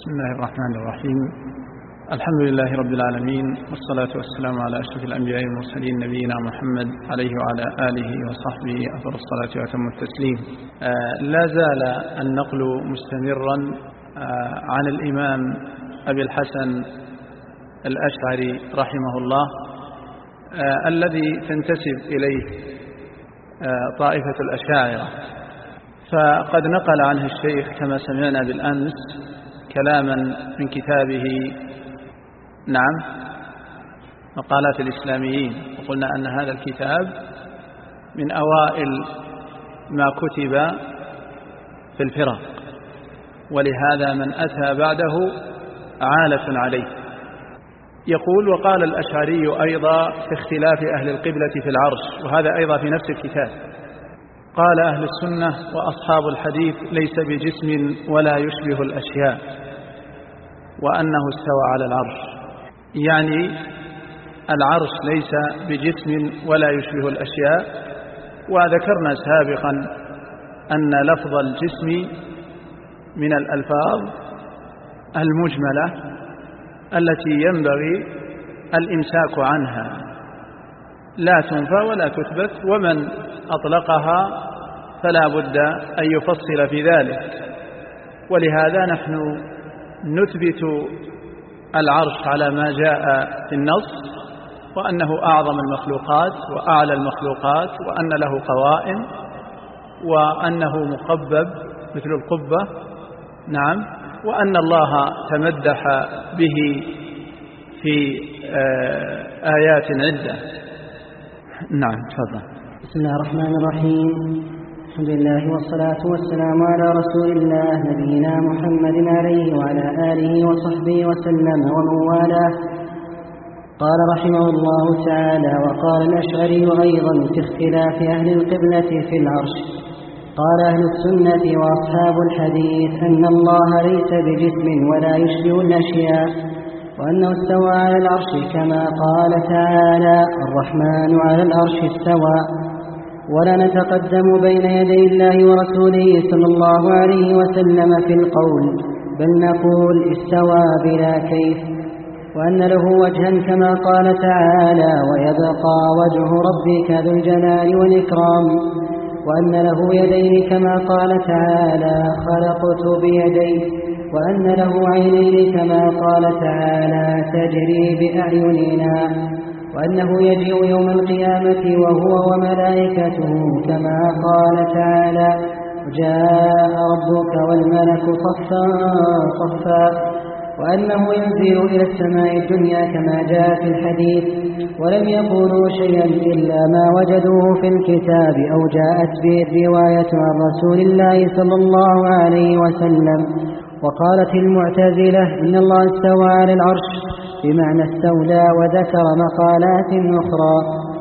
بسم الله الرحمن الرحيم. الحمد لله رب العالمين، والصلاة والسلام على أشرف الأنبياء والمرسلين نبينا محمد عليه وعلى آله وصحبه أفضل الصلاة وأتم التسليم. لا زال النقل مستمرا عن الإمام أبي الحسن الأشعري رحمه الله الذي تنتسب إليه طائفة الأشاعرة، فقد نقل عنه الشيخ كما سمعنا بالأمس كلاما من كتابه مقالات الإسلاميين، وقلنا أن هذا الكتاب من أوائل ما كتب في الفرق، ولهذا من أتى بعده عالة عليه. يقول: وقال الأشعري أيضا في اختلاف أهل القبلة في العرش، وهذا أيضا في نفس الكتاب. قال: أهل السنة وأصحاب الحديث ليس بجسم ولا يشبه الأشياء، وأنه استوى على العرش، يعني العرش ليس بجسم ولا يشبه الأشياء. وذكرنا سابقا أن لفظ الجسم من الألفاظ المجملة التي ينبغي الإمساك عنها، لا تنفى ولا تثبت، ومن أطلقها فلا بد أن يفصل في ذلك. ولهذا نحن نثبت العرش على ما جاء في النص، وأنه أعظم المخلوقات وأعلى المخلوقات، وأن له قوائم، وأنه مقبب مثل القبة، وأن الله تمدح به في آيات عدة. تفضل. بسم الله الرحمن الرحيم. الحمد لله والصلاة والسلام على رسول الله نبينا محمد عليه وعلى آله وصحبه وسلم ومن والاه. قال رحمه الله تعالى: وقال الأشعري أيضا في اختلاف أهل القبلة في العرش. قال: أهل السنة وأصحاب الحديث أن الله ليس بجسم ولا يشبه الأشياء، وأنه استوى على العرش كما قال تعالى: الرحمن على العرش استوى. ولا نتقدم بين يدي الله ورسوله صلى الله عليه وسلم في القول، بل نقول استوى بلا كيف، وأن له وجها كما قال تعالى: ويبقى وجه ربك ذو الجلال والإكرام. وأن له يدين كما قال تعالى: خلقت بيدي. وأن له عينين كما قال تعالى: تجري بأعيننا. وأنه يجيء يوم القيامة وهو وملائكته كما قال تعالى: جاء ربك والملك صفا صفا. وأنه ينزل إلى السماء الدنيا كما جاء في الحديث. ولم يقولوا شيئا إلا ما وجدوه في الكتاب أو جاءت به الرواية عن رسول الله صلى الله عليه وسلم. وقالت المعتزلة إن الله استوى على العرش بمعنى استولى، وذكر مقالات أخرى.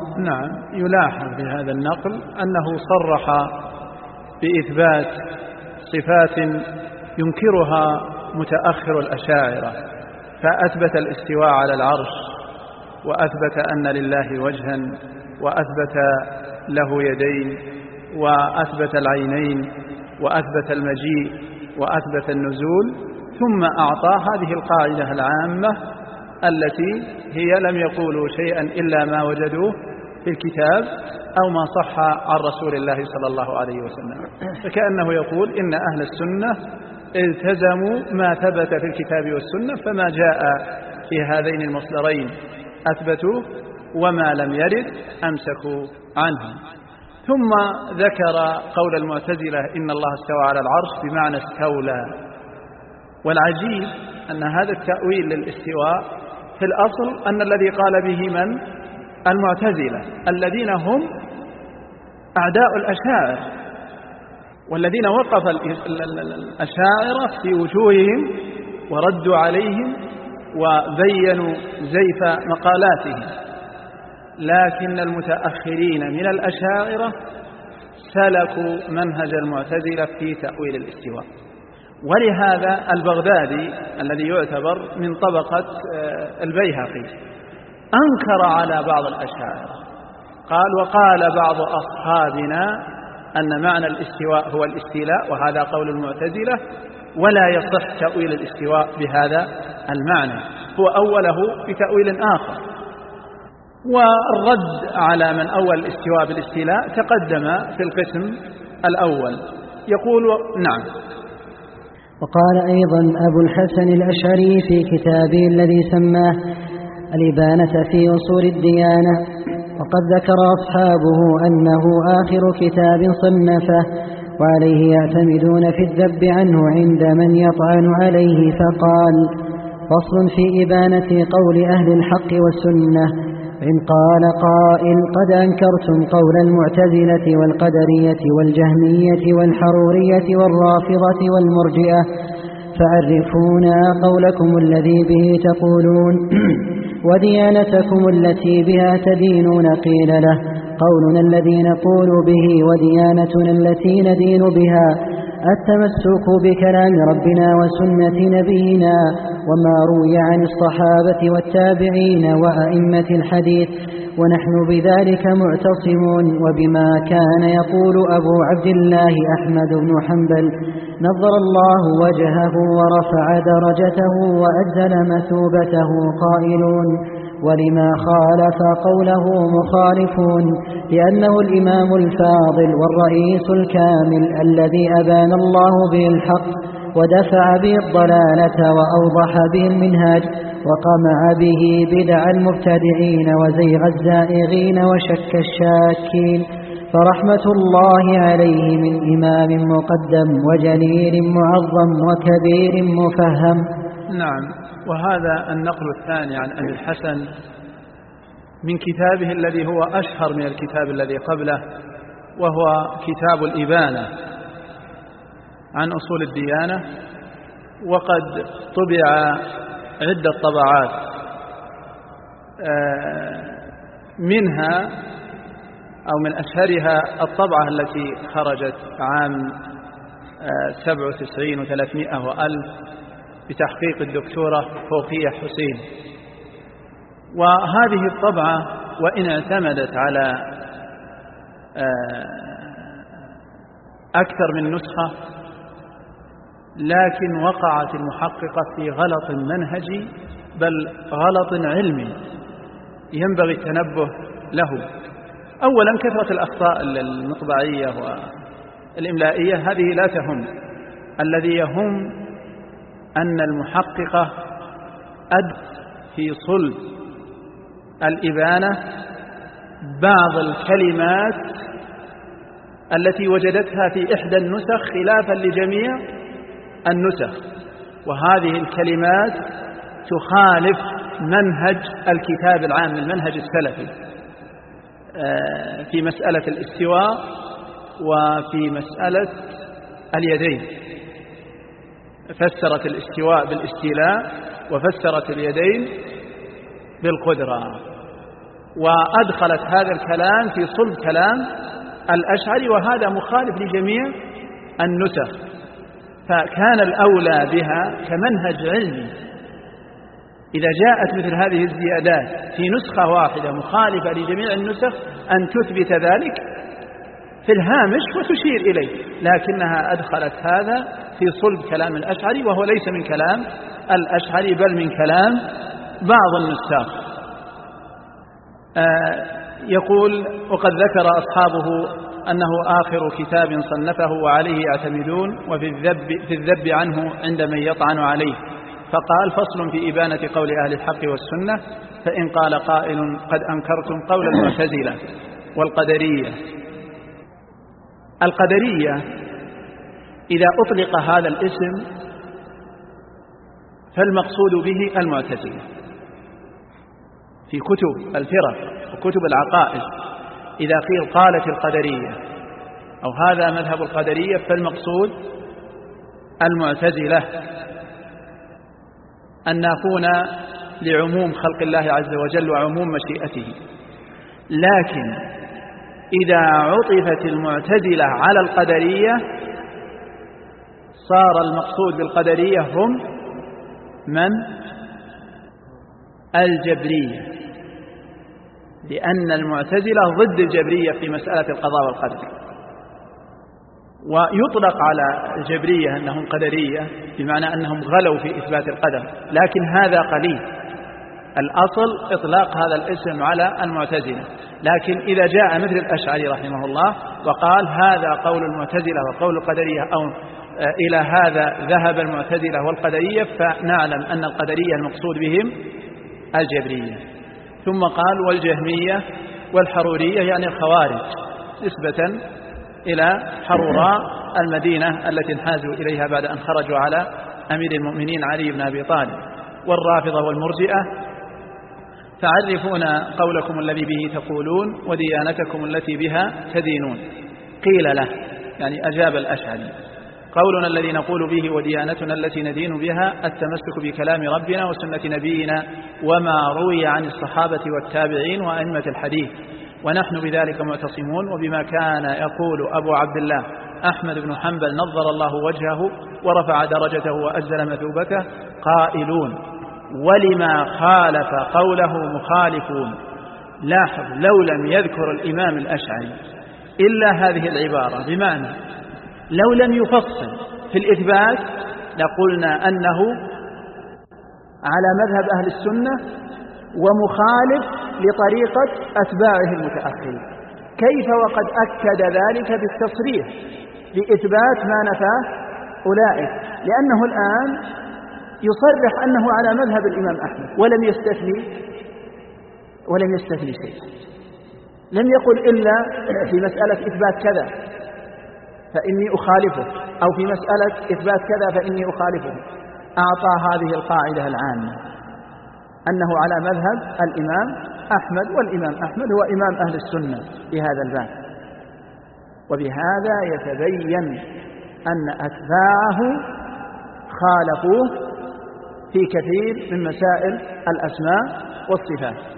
يلاحظ في هذا النقل أنه صرح بإثبات صفات ينكرها متأخر الأشاعرة، فأثبت الاستواء على العرش، وأثبت أن لله وجها، وأثبت له يدين، وأثبت العينين، وأثبت المجيء، وأثبت النزول، ثم أعطى هذه القاعدة العامة التي هي لم يقولوا شيئا إلا ما وجدوه في الكتاب أو ما صح عن رسول الله صلى الله عليه وسلم. فكأنه يقول إن أهل السنة التزموا ما ثبت في الكتاب والسنة، فما جاء في هذين المصدرين أثبتوه، وما لم يرد أمسكوا عنه. ثم ذكر قول المعتزلة إن الله استوى على العرش بمعنى استولى. والعجيب أن هذا التأويل للاستواء في الأصل أن الذي قال به من؟ المعتزلة، الذين هم أعداء الأشاعرة، والذين وقف الأشاعرة في وجوههم وردوا عليهم وبينوا زيف مقالاتهم. لكن المتأخرين من الأشاعرة سلكوا منهج المعتزلة في تأويل الاستواء. ولهذا البغدادي الذي يعتبر من طبقة البيهقي أنكر على بعض الأشاعرة، قال: وقال بعض أصحابنا أن معنى الاستواء هو الاستيلاء، وهذا قول المعتزلة، ولا يصح تأويل الاستواء بهذا المعنى، هو أوله بتأويل آخر. والرد على من أول الاستواء بالاستيلاء تقدم في القسم الأول. يقول نعم. وقال أيضا أبو الحسن الأشعري في كتابه الذي سماه الإبانة في أصول الديانة، وقد ذكر أصحابه أنه آخر كتاب صنفه وعليه يعتمدون في الذب عنه عند من يطعن عليه، فقال: فصل في إبانة قول أهل الحق والسنة. إن قال قائل: قد أنكرتم قول المعتزلة والقدرية والجهمية والحرورية والرافضة والمرجئة، فعرفونا قولكم الذي به تقولون وديانتكم التي بها تدينون. قيل له: قولنا الذي نقول به وديانتنا التي ندين بها التمسك بكلام ربنا وسنة نبينا وما روي عن الصحابة والتابعين وأئمة الحديث، ونحن بذلك معتصمون. وبما كان يقول أبو عبد الله أحمد بن حنبل نظر الله وجهه ورفع درجته وأجزل مثوبته قائلون: ولما خالف قوله مخالفون، لأنه الإمام الفاضل والرئيس الكامل الذي أبان الله به الحق ودفع به الضلالة وأوضح به المنهاج وقمع به بدع المبتدعين وزيغ الزائغين وشك الشاكين، فرحمة الله عليه من إمام مقدم وجليل معظم وكبير مفهم. نعم. وهذا النقل الثاني عن أبي الحسن من كتابه الذي هو أشهر من الكتاب الذي قبله، وهو كتاب الإبانة عن أصول الديانة، وقد طبع عدة طبعات، منها أو من أشهرها الطبعة التي خرجت عام 97 و300 وألف بتحقيق الدكتورة فوقية حسين. وهذه الطبعة وإن اعتمدت على أكثر من نسخة، لكن وقعت المحققة في غلط منهجي بل غلط علمي ينبغي التنبه له. أولا كثرة الأخطاء المطبعية والإملائية هذه لا تهم، الذي يهم أن المحققة في صلب الإبانة بعض الكلمات التي وجدتها في إحدى النسخ خلافا لجميع النسخ، وهذه الكلمات تخالف منهج الكتاب العام المنهج السلفي في مسألة الاستواء وفي مسألة اليدين. فسرت الاستواء بالاستيلاء وفسرت اليدين بالقدرة، وأدخلت هذا الكلام في صلب كلام الأشعري، وهذا مخالف لجميع النسخ. فكان الأولى بها كمنهج علمي إذا جاءت مثل هذه الزيادات في نسخة واحدة مخالفة لجميع النسخ أن تثبت ذلك في الهامش وتشير إليه، لكنها أدخلت هذا في صلب كلام الأشعري، وهو ليس من كلام الأشعري بل من كلام بعض النساخ. يقول: وقد ذكر أصحابه أنه آخر كتاب صنفه وعليه يعتمدون، وفي الذب عنه عند من يطعن عليه. فقال: فصل في إبانة قول أهل الحق والسنة. فإن قال قائل: قد أنكرتم قول المعتزلة والقدرية. القدرية إذا أطلق هذا الاسم فالمقصود به المعتزلة في كتب الفرق وكتب العقائد. إذا قيل قالت القدرية أو هذا مذهب القدرية فالمقصود المعتزلة، النافون لعموم خلق الله عز وجل وعموم مشيئته. لكن إذا عطفت المعتزلة على القدرية صار المقصود بالقدرية هم من؟ الجبرية، لأن المعتزلة ضد الجبرية في مسألة القضاء والقدر. ويطلق على الجبرية أنهم قدرية بمعنى أنهم غلوا في إثبات القدر، لكن هذا قليل. الأصل إطلاق هذا الاسم على المعتزلة، لكن إذا جاء مثل الأشعري رحمه الله وقال هذا قول المعتزلة وقول القدرية، أو إلى هذا ذهب المعتزلة والقدرية، فنعلم أن القدرية المقصود بهم الجبرية. ثم قال والجهمية والحرورية، يعني الخوارج، نسبة إلى حروراء المدينة التي انحازوا إليها بعد أن خرجوا على أمير المؤمنين علي بن أبي طالب. والرافضة والمرجئة، تعرفون قولكم الذي به تقولون وديانتكم التي بها تدينون. قيل له، يعني أجاب الأشعري: قولنا الذي نقول به وديانتنا التي ندين بها التمسك بكلام ربنا وسنة نبينا وما روي عن الصحابة والتابعين وأئمة الحديث، ونحن بذلك معتصمون. وبما كان يقول أبو عبد الله أحمد بن حنبل نظر الله وجهه ورفع درجته وأجزل مثوبته قائلون: ولما خالف قوله مخالفون. لاحظ، لو لم يذكر الإمام الأشعري إلا هذه العبارة، بمعنى لو لم يفصل في الإثبات لقلنا أنه على مذهب أهل السنة ومخالف لطريقة أتباعه المتأخرين. كيف وقد أكد ذلك بالتصريح بإثبات ما نفاه أولئك، لأنه الآن يصرح أنه على مذهب الإمام أحمد ولم يستثني شيء. لم يقل إلا في مسألة إثبات كذا فإني أخالفه، أو في مسألة إثبات كذا فإني أخالفه. أعطى هذه القاعدة العامة أنه على مذهب الإمام أحمد، والإمام أحمد هو إمام أهل السنة في هذا الباب. وبهذا يتبين أن أتباعه خالفوه في كثير من مسائل الأسماء والصفات.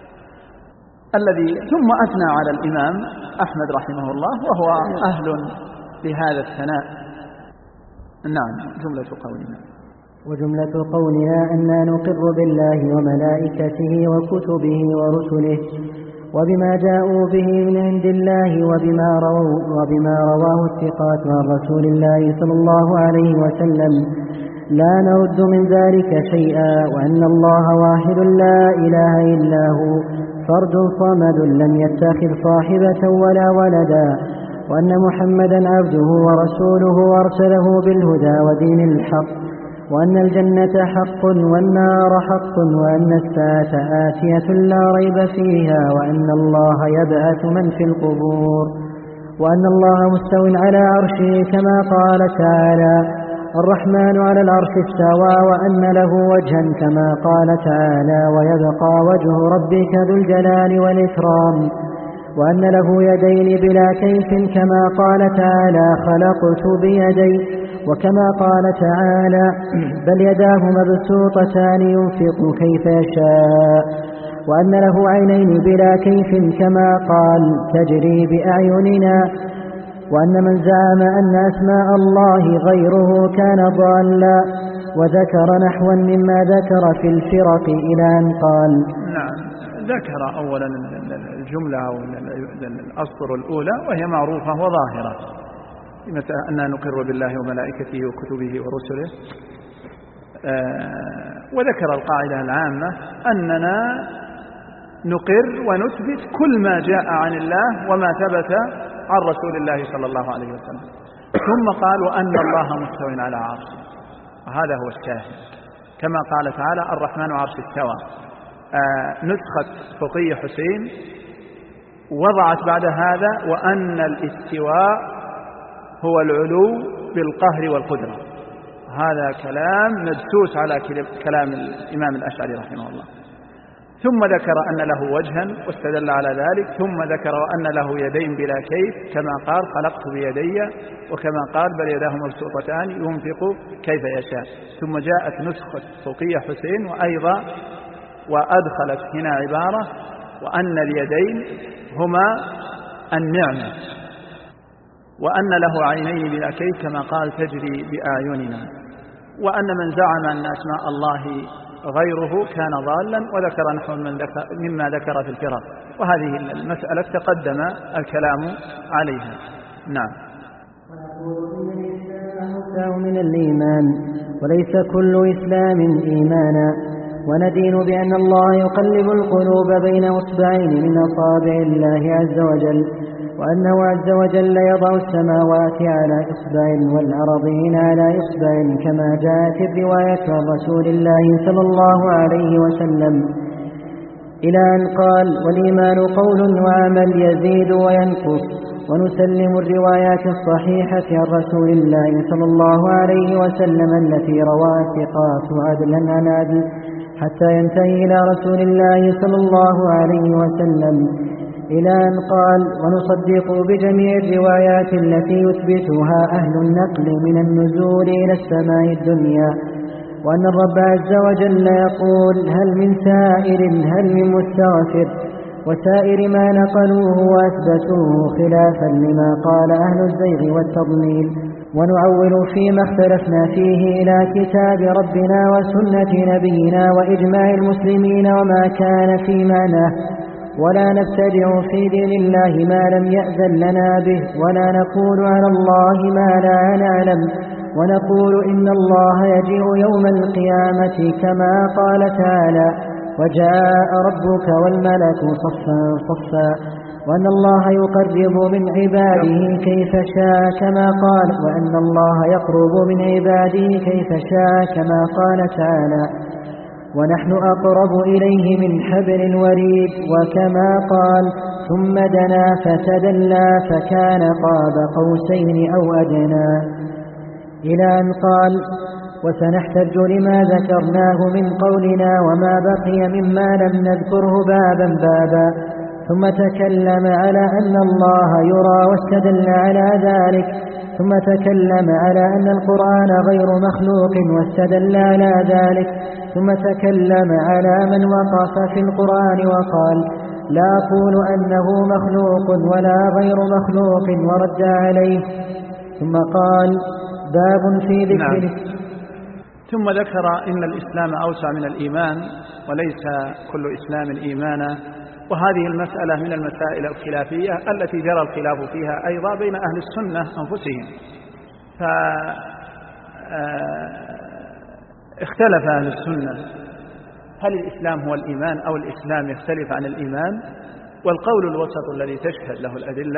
ثم أثنى على الإمام أحمد رحمه الله وهو أهل لهذا الثناء. نعم، جملة قولنا. وجملة قولنا أننا نقر بالله وملائكته وكتبه ورسله وبما جاءوا به من عند الله وبما رواه الثقات عن رسول الله صلى الله عليه وسلم لا نرد من ذلك شيئا، وأن الله واحد لا إله إلا هو فرد صمد لم يتخذ صاحبة ولا ولدا، وأن محمدا عبده ورسوله أرسله بالهدى ودين الحق، وأن الجنة حق والنار حق، وأن الساعة آتية لا ريب فيها، وأن الله يبعث من في القبور، وأن الله مستو على عرشه كما قال تعالى الرحمن على العرش استوى، وأن له وجها كما قال تعالى ويبقى وجه ربك ذو الجلال والإكرام، وأن له يدين بلا كيف كما قال تعالى خلقت بيدي، وكما قال تعالى بل يداه مبسوطتان ينفق كيف يشاء، وأن له عينين بلا كيف كما قال تجري بأعيننا، وأن من زعم أن أسماء الله غيره كان ضالا، وذكر نحوا مما ذكر في الفرق إلى أن قال. نعم، ذكر أولا الجملة أو الأسطر الأولى وهي معروفة وظاهرة، متى أننا نقر بالله وملائكته وكتبه ورسله، وذكر القاعدة العامة أننا نقر ونثبت كل ما جاء عن الله وما ثبت عن رسول الله صلى الله عليه وسلم. ثم قال وأن الله مستو على عرشه، وهذا هو الشاهد، كما قال تعالى الرحمن عرش استوى. نسخة فقيه حسين وضعت بعد هذا وأن الاستواء هو العلو بالقهر والقدرة. هذا كلام مدسوس على كلام الإمام الأشعري رحمه الله. ثم ذكر أن له وجها واستدل على ذلك، ثم ذكر وأن له يدين بلا كيف كما قال خلقت بيدي، وكما قال بل يداه مبسوطتان ينفق كيف يشاء. ثم جاءت نسخة فقيه حسين وأيضا وأدخلت هنا عبارة وأن اليدين هما النعمة، وأن له عينين بلا كيف كما قال تجري بأعيننا، وأن من زعم أن أسماء الله غيره كان ضالا، وذكر نحو مما ذكر في الفرق. وهذه المسألة تقدم الكلام عليها. نعم. أوسع من الإيمان وليس كل إسلام إيمانا، وندين بأن الله يقلب القلوب بين أصبعين من أصابع الله عز وجل، وأنه عز وجل يضع السماوات على إصبع والأرضين على إصبع كما جاءت الرواية عن رسول الله صلى الله عليه وسلم، إلى أن قال: والإيمان قول وعمل يزيد وينقص. ونسلم الروايات الصحيحة عن رسول الله صلى الله عليه وسلم التي رواها الثقات عدلا عن عدل حتى ينتهي إلى رسول الله صلى الله عليه وسلم، إلى أن قال: ونصدق بجميع الروايات التي يثبتها أهل النقل من النزول إلى السماء الدنيا، وأن الرب عز وجل يقول: هل من سائر هل من مستغفر، وسائر ما نقلوه وأثبتوه خلافا لما قال أهل الزيغ والتضليل. ونعول فيما اختلفنا فيه إلى كتاب ربنا وسنة نبينا وإجماع المسلمين وما كان في معناه، ولا نبتدع في دين الله ما لم يأذن لنا به، ولا نقول على الله ما لا نعلم، ونقول إن الله يجيء يوم القيامة كما قال تعالى: وجاء ربك والملك صفا صفا، وأن الله يقرب من عباده كيف شاء كما قال، وأن الله يقرب من عباده كيف شاء كما قال تعالى: ونحن أقرب إليه من حبل الوريد، وكما قال: ثم دنا فتدلى فكان قاب قوسين أو أدنى، إلى أن قال: وسنحتج لما ذكرناه من قولنا وما بقي مما لم نذكره بابا بابا. ثم تكلم على أن الله يرى واستدل على ذلك، ثم تكلم على أن القرآن غير مخلوق واستدل على ذلك، ثم تكلم على من وقف في القرآن وقال: لا أقول أنه مخلوق ولا غير مخلوق، ورد عليه. ثم قال: باب في ذكر ثم ذكر إن الإسلام أوسع من الإيمان وليس كل إسلام إيمانا، وهذه المسألة من المسائل الخلافية التي جرى الخلاف فيها أيضا بين أهل السنة أنفسهم، فاختلف أهل السنة هل الإسلام هو الإيمان أو الإسلام يختلف عن الإيمان. والقول الوسط الذي تشهد له الأدلة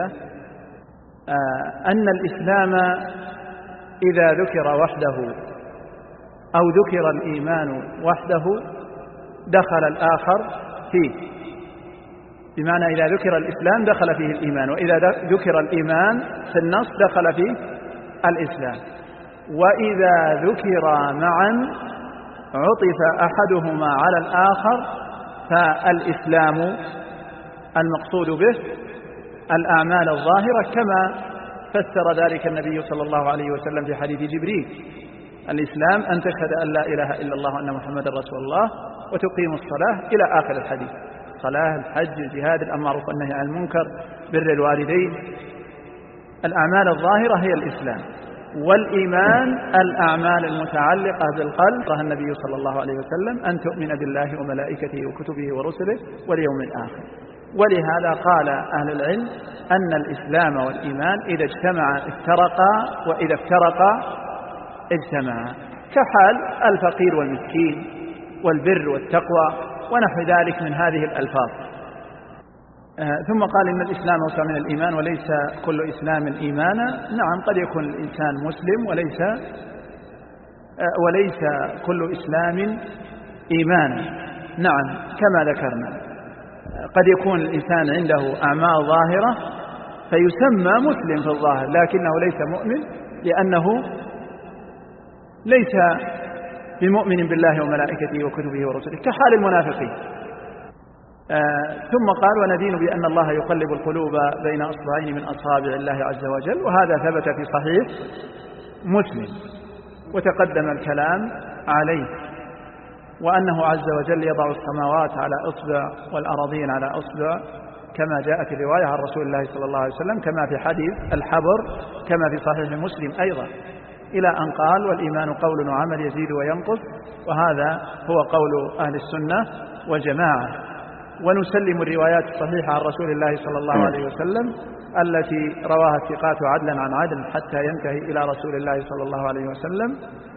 أن الإسلام إذا ذكر وحده أو ذكر الإيمان وحده دخل الآخر فيه، بمعنى إذا ذكر الإسلام دخل فيه الإيمان، وإذا ذكر الإيمان في النص دخل فيه الإسلام، وإذا ذكر معا عطف أحدهما على الآخر فالإسلام المقصود به الأعمال الظاهرة، كما فسر ذلك النبي صلى الله عليه وسلم في حديث جبريل: الإسلام أن تشهد أن لا إله إلا الله وأن محمد رسول الله وتقيم الصلاة إلى آخر الحديث. الصلاة، الحج، الجهاد، الأمر بالمعروف والنهي عن المنكر، بر الوالدين. الأعمال الظاهرة هي الإسلام، والإيمان الأعمال المتعلقة بالقلب. قال النبي صلى الله عليه وسلم: أن تؤمن بالله وملائكته وكتبه ورسله واليوم الآخر. ولهذا قال أهل العلم أن الإسلام والإيمان إذا اجتمعا افترقا، وإذا افترقا اجتمعا، كحال الفقير والمسكين والبر والتقوى ونحو ذلك من هذه الألفاظ. ثم قال إن الإسلام أوسع من الإيمان وليس كل إسلام إيمانا. نعم، قد يكون الإنسان مسلم وليس كل إسلام إيمانا، نعم كما ذكرنا. قد يكون الإنسان عنده أعمال ظاهرة فيسمى مسلم في الظاهر، لكنه ليس مؤمن لأنه ليس بمؤمن بالله وملائكته وكتبه ورسله، كحال المنافقين. ثم قال: وندين بأن الله يقلب القلوب بين أصبعين من أصابع الله عز وجل، وهذا ثبت في صحيح مسلم وتقدم الكلام عليه، وأنه عز وجل يضع السماوات على أصبع والأراضين على أصبع كما جاءت الرواية عن رسول الله صلى الله عليه وسلم، كما في حديث الحبر كما في صحيح مسلم أيضا، إلى أن قال: والإيمان قول وعمل يزيد وينقص. وهذا هو قول أهل السنة والجماعة، ونسلم الروايات الصحيحة عن رسول الله صلى الله عليه وسلم التي رواها الثقات عدلا عن عدل حتى ينتهي إلى رسول الله صلى الله عليه وسلم،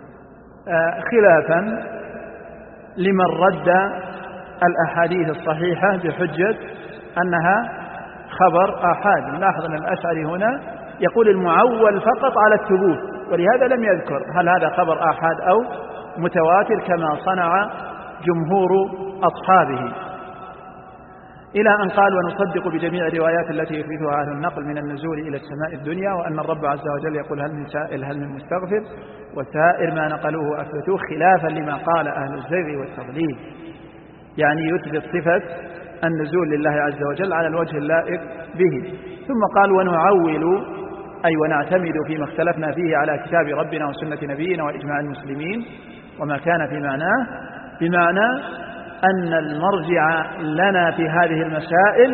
خلافا لمن رد الأحاديث الصحيحة بحجة أنها خبر آحاد. نلاحظ أن الأشعري هنا يقول المعول فقط على الثبوت، ولهذا لم يذكر هل هذا خبر آحاد أو متواتر كما صنع جمهور أصحابه، إلى أن قال ونصدق بجميع الروايات التي يثبتها أهل النقل من النزول إلى السماء الدنيا، وأن الرب عز وجل يقول هل من سائل هل من مستغفر، وسائر ما نقلوه أثبتوه خلافا لما قال أهل الزيغ والتضليل، يعني يثبت صفة النزول لله عز وجل على الوجه اللائق به. ثم قال ونعول أي ونعتمد فيما اختلفنا فيه على كتاب ربنا وسنة نبينا وإجماع المسلمين وما كان في معناه، بمعنى أن المرجع لنا في هذه المسائل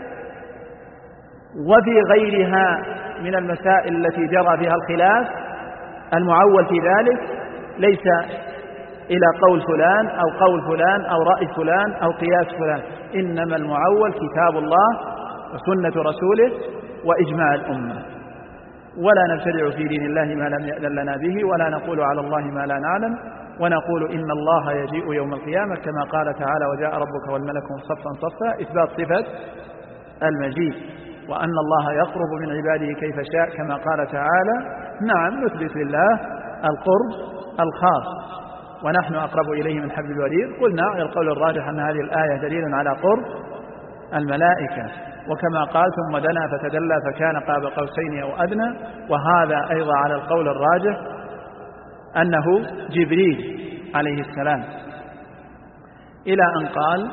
وفي غيرها من المسائل التي جرى فيها الخلاف، المعول في ذلك ليس إلى قول فلان أو قول فلان أو رأي فلان أو قياس فلان، إنما المعول كتاب الله وسنة رسوله وإجماع الأمة. ولا نبتدع في دين الله ما لم يأذن لنا به، ولا نقول على الله ما لا نعلم، ونقول إن الله يجيء يوم القيامة كما قال تعالى وجاء ربك والملك صفا صفا، إثبات صفة المجيء، وأن الله يقرب من عباده كيف شاء كما قال تعالى. نعم نثبت لله القرب الخاص ونحن أقرب إليه من حبل الوريد. قلنا القول الراجح أن هذه الآية دليل على قرب الملائكة، وكما قال ثم دنا فتدلى فكان قاب قوسين أو أدنى، وهذا أيضا على القول الراجح أنه جبريل عليه السلام، إلى أن قال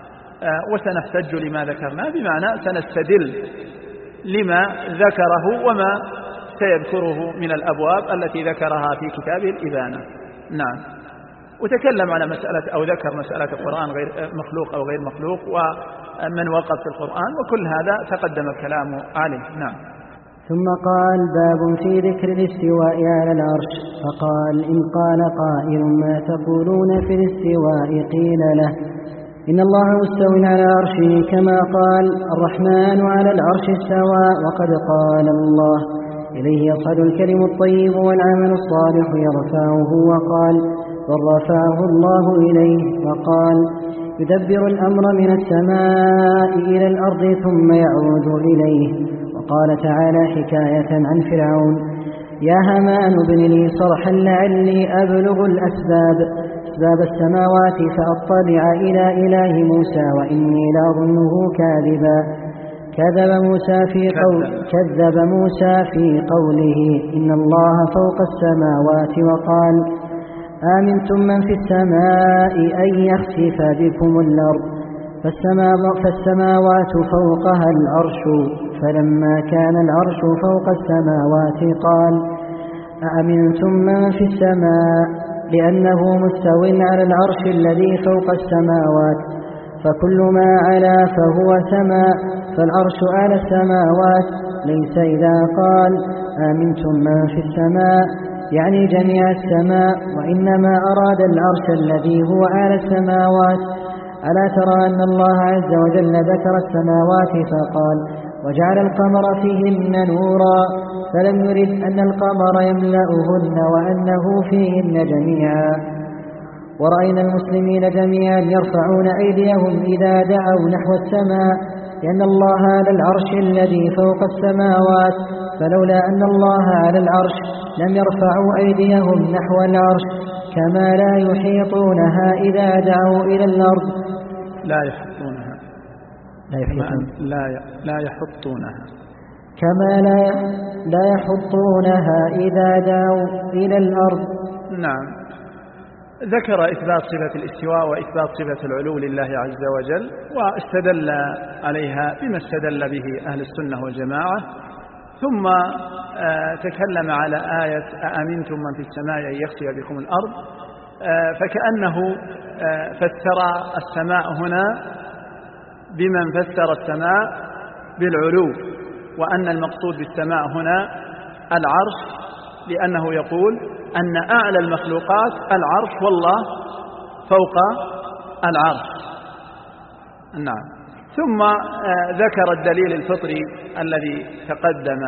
وسنحتج لما ذكرنا، بمعنى سنستدل لما ذكره وما سيذكره من الأبواب التي ذكرها في كتابه الإبانة. نعم. وتكلم على مسألة أو ذكر مسألة القرآن غير مخلوق أو غير مخلوق ومن وقف في القرآن، وكل هذا تقدم الكلام عليه. نعم. ثم قال باب في ذكر الاستواء على العرش، فقال إن قال قائل ما تقولون في الاستواء قيل له إن الله مستو على عرشه كما قال الرحمن على العرش استوى، وقد قال الله إليه يصعد الكلم الطيب والعمل الصالح يرفعه، وقال ورفعه الله إليه، وقال يدبر الأمر من السماء إلى الأرض ثم يعود إليه. وقال تعالى حكاية عن فرعون يا هامان ابن لي صرحا لعلي أبلغ الأسباب السماوات فأطلع إلى إله موسى وإني لأظنه كاذبا. كذب موسى في قوله إن الله فوق السماوات، وقال آمنتم من في السماء أن يخسف بكم الأرض فالسماوات فوقها العرش، فلما كان العرش فوق السماوات قال أأمنتم من في السماء، لأنه مستو على العرش الذي فوق السماوات، فكل ما علا فهو سماء، فالعرش على السماوات، ليس إذا قال آمنتم من في السماء يعني جميع السماء، وإنما أراد العرش الذي هو على السماوات. ألا ترى أن الله عز وجل ذكر السماوات فقال وجعل القمر فيهن نورا، فلم يرد أن القمر يملأهن وأنه فيهن جميعا. ورأينا المسلمين جميعا يرفعون أيديهم إذا دعوا نحو السماء، لأن الله على العرش الذي فوق السماوات، فلولا أن الله على العرش لم يرفعوا أيديهم نحو العرش، كما لا يحيطونها إذا دعوا إلى الأرض. لا يحطونها كما لا يحطونها إذا دعوا إلى الأرض. نعم. ذكر إثبات صفة الاستواء وإثبات صفة العلو لله عز وجل، واستدل عليها بما استدل به أهل السنة والجماعة، ثم تكلم على آية أأمنتم من في السماء أن يخسف بكم الأرض، فكأنه فسر السماء هنا بمن فسر السماء بالعلو، وأن المقصود بالسماء هنا العرش، لأنه يقول أن أعلى المخلوقات العرش والله فوق العرش. نعم. ثم ذكر الدليل الفطري الذي تقدم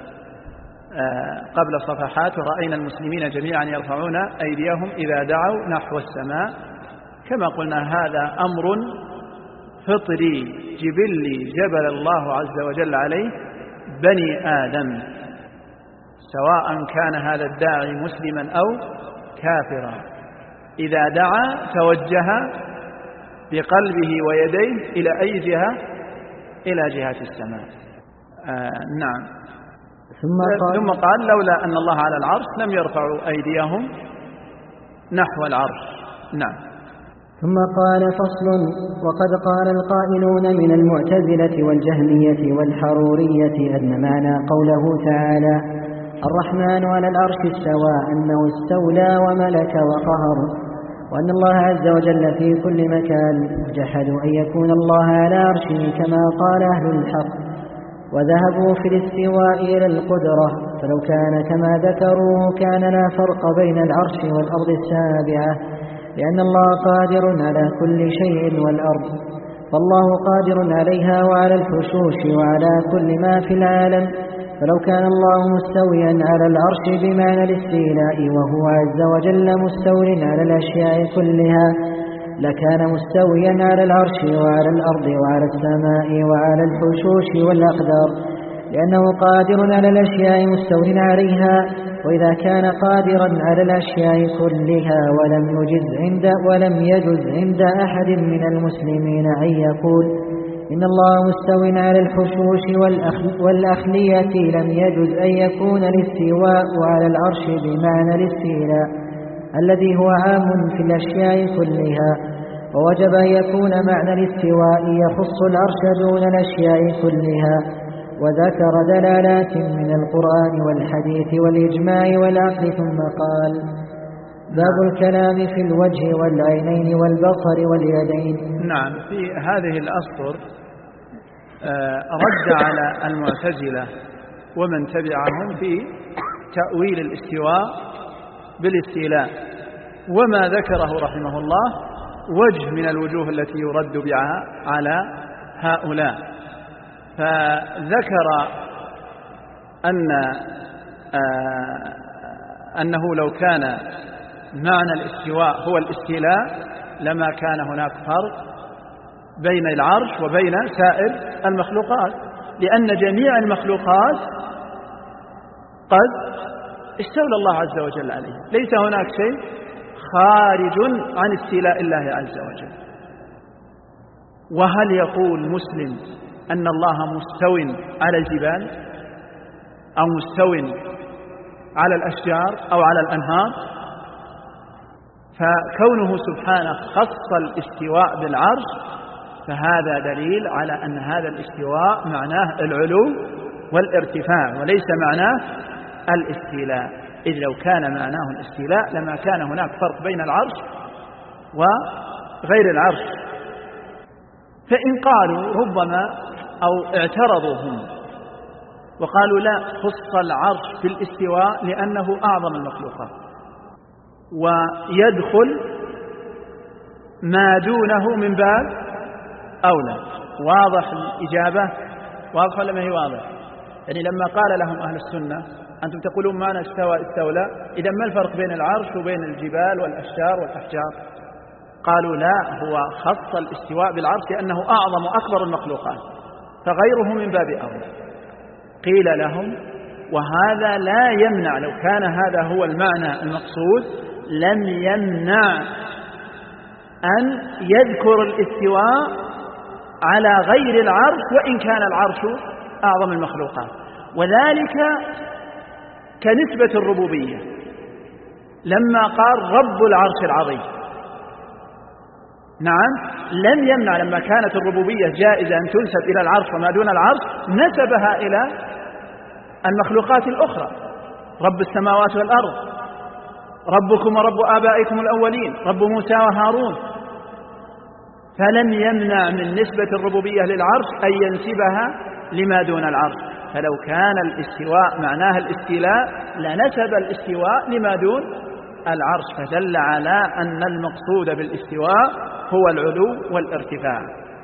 قبل صفحات: ورأينا المسلمين جميعا يرفعون أيديهم إذا دعوا نحو السماء. كما قلنا هذا أمر فطري جبلي جبل الله عز وجل عليه بني آدم، سواء كان هذا الداعي مسلما أو كافرا، إذا دعا توجه بقلبه ويديه إلى أي جهة؟ إلى جهة السماء. نعم. ثم قال: لولا أن الله على العرش لم يرفعوا أيديهم نحو العرش. نعم. ثم قال: فصل. وقد قال القائلون من المعتزلة والجهمية والحرورية أن معنى قوله تعالى: الرحمن على العرش استوى أنه استولى وملك وقهر، وأن الله عز وجل في كل مكان، وجحدوا أن يكون الله على عرشه كما قال أهل الحق، وذهبوا في الاستواء إلى القدرة، فلو كان كما ذكروا كان لا فرق بين العرش والأرض السابعة، لأن الله قادر على كل شيء والأرض، فالله قادر عليها وعلى الحشوش وعلى كل ما في العالم. فلو كان الله مستويا على العرش بمعنى الاستيلاء وهو عز وجل مستول على الأشياء كلها، لكان مستويا على العرش وعلى الأرض وعلى السماء وعلى الحشوش والأقدار، لأنه قادر على الأشياء مستول عليها. وإذا كان قادرا على الأشياء كلها ولم يجز عند أحد من المسلمين أن يقول إن الله مستو على الحشوش والأخلية، لم يجز أن يكون الاستواء على العرش بمعنى الاستيلاء الذي هو عام في الأشياء كلها، ووجب أن يكون معنى الاستواء يخص العرش دون الأشياء كلها. وذكر دلالات من القرآن والحديث والإجماع والعقل، ثم قال: باب الكلام في الوجه والعينين والبصر واليدين. نعم. في هذه الأسطر رد على المعتزلة ومن تبعهم في تأويل الاستواء بالاستيلاء، وما ذكره رحمه الله وجه من الوجوه التي يرد بها على هؤلاء. فذكر أنه لو كان معنى الاستواء هو الاستيلاء لما كان هناك فرق بين العرش وبين سائر المخلوقات، لأن جميع المخلوقات قد استولى الله عز وجل عليه، ليس هناك شيء خارج عن استيلاء الله عز وجل. وهل يقول مسلم أن الله مستو على الجبال أو مستو على الأشجار أو على الأنهار؟ فكونه سبحانه خص الاستواء بالعرش فهذا دليل على أن هذا الاستواء معناه العلو والارتفاع وليس معناه الاستيلاء، إذ لو كان معناه الاستيلاء لما كان هناك فرق بين العرش وغير العرش. فإن قالوا ربما أو اعترضوا هم وقالوا لا، خص العرش في الاستواء لأنه أعظم المخلوقات ويدخل ما دونه من باب أولى. واضح الإجابة؟ واضح ولا ما هي واضح؟ يعني لما قال لهم أهل السنة أنتم تقولون معنى استولى، إذا ما الفرق بين العرش وبين الجبال والأشجار والأحجار؟ قالوا لا، هو خص الاستواء بالعرش لأنه أعظم وأكبر المخلوقات فغيره من باب أولى. قيل لهم وهذا لا يمنع، لو كان هذا هو المعنى المقصود لم يمنع أن يذكر الاستواء على غير العرش وإن كان العرش أعظم المخلوقات، وذلك كنسبة الربوبية لما قال رب العرش العظيم. نعم، لم يمنع لما كانت الربوبية جائزة أن تنسب إلى العرش وما دون العرش نسبها إلى المخلوقات الأخرى، رب السماوات والأرض، ربكم ورب آبائكم الأولين، رب موسى وهارون. فلم يمنع من نسبة الربوبية للعرش أن ينسبها لما دون العرش. فلو كان الاستواء معناه الاستيلاء لنسب الاستواء لما دون العرش، فدل على أن المقصود بالاستواء هو العلو والارتفاع.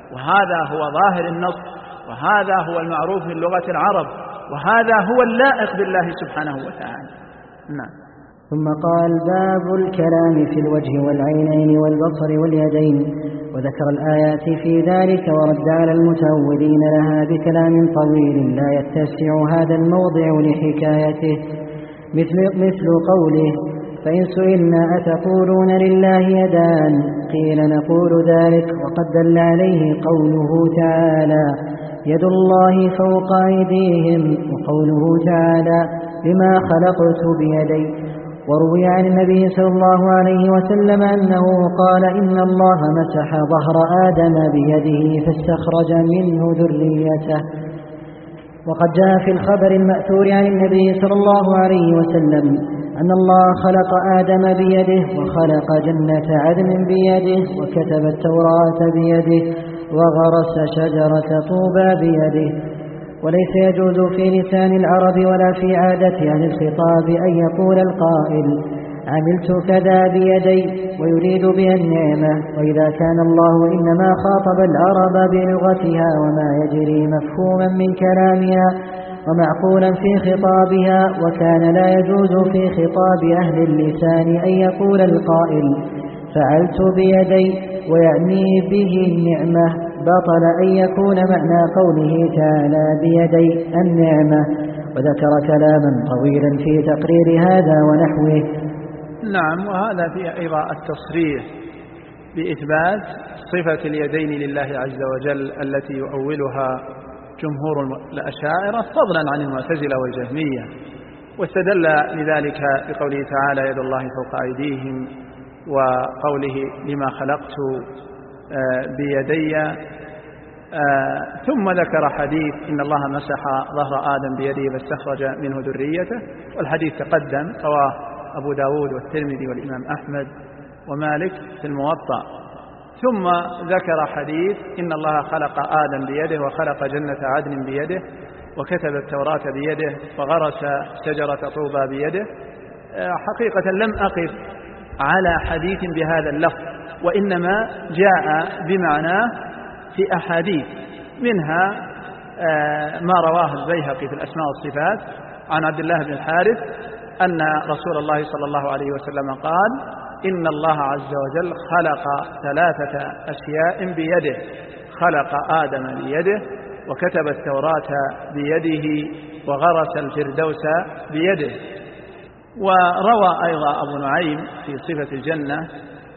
وهذا هو ظاهر النص، وهذا هو المعروف من لغة العرب، وهذا هو اللائق بالله سبحانه وتعالى. نعم. ثم قال: باب الكلام في الوجه والعينين والبصر واليدين، وذكر الآيات في ذلك ورد على المتأولين لها بكلام طويل لا يتسع هذا الموضع لحكايته، مثل قوله: فإن سئلنا أتقولون لله يدان، قيل نقول ذلك، وقد دل عليه قوله تعالى: يد الله فوق أيديهم، وقوله تعالى: بما خلقت بيدي. وروي عن النبي صلى الله عليه وسلم أنه قال: إن الله مسح ظهر آدم بيده فاستخرج منه ذريته. وقد جاء في الخبر المأثور عن النبي صلى الله عليه وسلم أن الله خلق آدم بيده، وخلق جنة عدن بيده، وكتب التوراة بيده، وغرس شجرة طوبى بيده. وليس يجوز في لسان العرب ولا في عادة عن الخطاب أن يقول القائل: عملت كذا بيدي، ويريد بها النعمة. وإذا كان الله إنما خاطب العرب بلغتها وما يجري مفهوما من كلامها ومعقولا في خطابها، وكان لا يجوز في خطاب أهل اللسان أن يقول القائل: فعلت بيدي، ويعني به النعمة، بطل أن يكون معنى قوله تعالى بيدي النعمة. وذكر كلاما طويلا في تقرير هذا ونحوه. نعم. وهذا فيه أيضا التصريح بإثبات صفة اليدين لله عز وجل التي يؤولها جمهور الأشاعرة فضلا عن المعتزلة والجهمية، واستدل لذلك بقوله تعالى: يد الله فوق أيديهم، وقوله: لما خلقت بيدي. ثم ذكر حديث: إن الله مسح ظهر آدم بيده فاستخرج منه ذريته، والحديث تقدم، رواه أبو داود والترمذي والإمام أحمد ومالك في الموطأ. ثم ذكر حديث: إن الله خلق آدم بيده، وخلق جنة عدن بيده، وكتب التوراة بيده، وغرس شجرة طوبى بيده. حقيقة لم أقف على حديث بهذا اللفظ، وإنما جاء بمعناه في أحاديث، منها ما رواه البيهقي في الأسماء والصفات عن عبد الله بن الحارث أن رسول الله صلى الله عليه وسلم قال: إن الله عز وجل خلق 3 أشياء بيده: خلق آدم بيده، وكتب التوراة بيده، وغرس الفردوس بيده. وروى أيضا أبو نعيم في صفة الجنة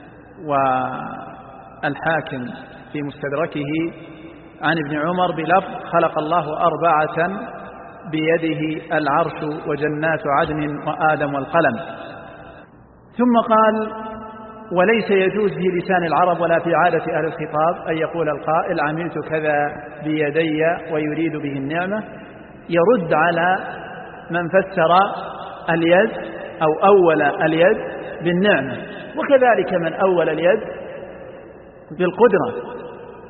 والحاكم في مستدركه عن ابن عمر بلفظ: خلق الله 4 بيده: العرش وجنات عدن وآدم والقلم. ثم قال: وليس يجوز في لسان العرب ولا في عادة أهل الخطاب أن يقول القائل: عملت كذا بيدي، ويريد به النعمة. يرد على من فسر اليد أو أول اليد بالنعمة، وكذلك من أول اليد بالقدرة.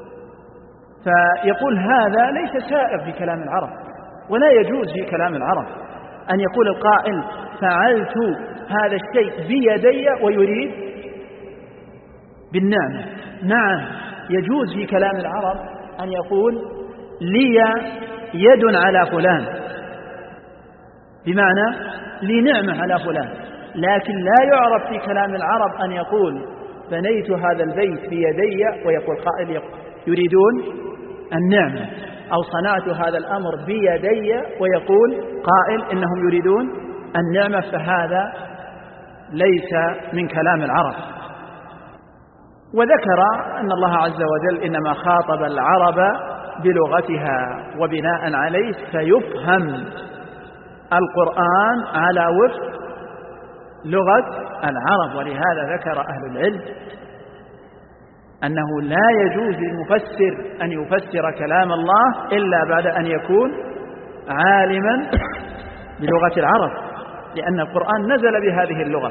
فيقول هذا ليس سائغ في كلام العرب، ولا يجوز في كلام العرب أن يقول القائل: فعلت هذا الشيء بيدي، ويريد بالنعمة. نعم، يجوز في كلام العرب أن يقول: لي يد على فلان، بمعنى لي نعمة على فلان، لكن لا يعرف في كلام العرب أن يقول: بنيت هذا البيت بيدي، ويقول قائل يريدون النعمة، أو صنعت هذا الأمر بيدي، ويقول قائل إنهم يريدون النعمة. فهذا ليس من كلام العرب. وذكر أن الله عز وجل إنما خاطب العرب بلغتها، وبناء عليه فيفهم القرآن على وفق لغة العرب. ولهذا ذكر أهل العلم أنه لا يجوز للمفسر أن يفسر كلام الله إلا بعد أن يكون عالما بلغة العرب، لأن القرآن نزل بهذه اللغة.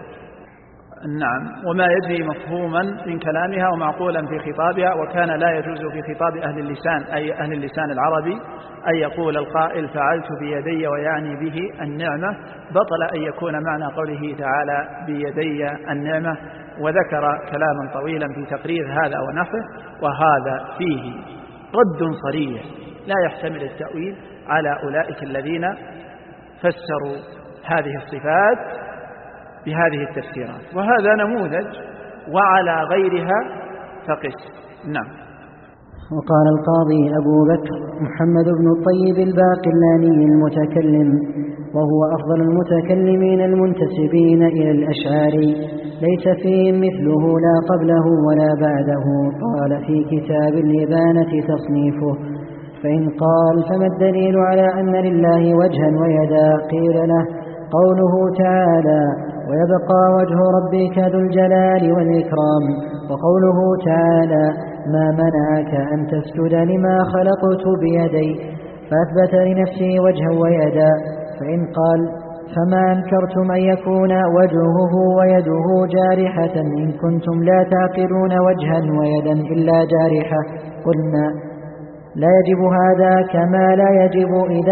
نعم. وما يجري مفهوما من كلامها ومعقولا في خطابها. وكان لا يجوز في خطاب أهل اللسان، أي أهل اللسان العربي، أن يقول القائل: فعلت بيدي، ويعني به النعمة، بطل أن يكون معنى قوله تعالى بيدي النعمة، وذكر كلاما طويلا في تقرير هذا ونحوه، وهذا فيه رد صريح لا يحتمل التأويل على أولئك الذين فسروا هذه الصفات بهذه التفسيرات، وهذا نموذج وعلى غيرها فقس. نعم. وقال القاضي أبو بكر محمد بن الطيب الباقلاني المتكلم، وهو أفضل المتكلمين المنتسبين إلى الأشعري، ليس فيهم مثله لا قبله ولا بعده. قال في كتاب الإبانة تصنيفه: فإن قال فما الدليل على أن لله وجها ويدا؟ قيل له: قوله تعالى: ويبقى وجه ربك ذو الجلال والإكرام، وقوله تعالى: ما منعك أن تسجد لما خلقت بيدي، فأثبت لنفسه وجها ويدا. فإن قال فما أنكرتم أن يكون وجهه ويده جارحة إن كنتم لا تعقلون وجها ويدا إلا جارحة؟ قلنا: لا يجب هذا كما لا يجب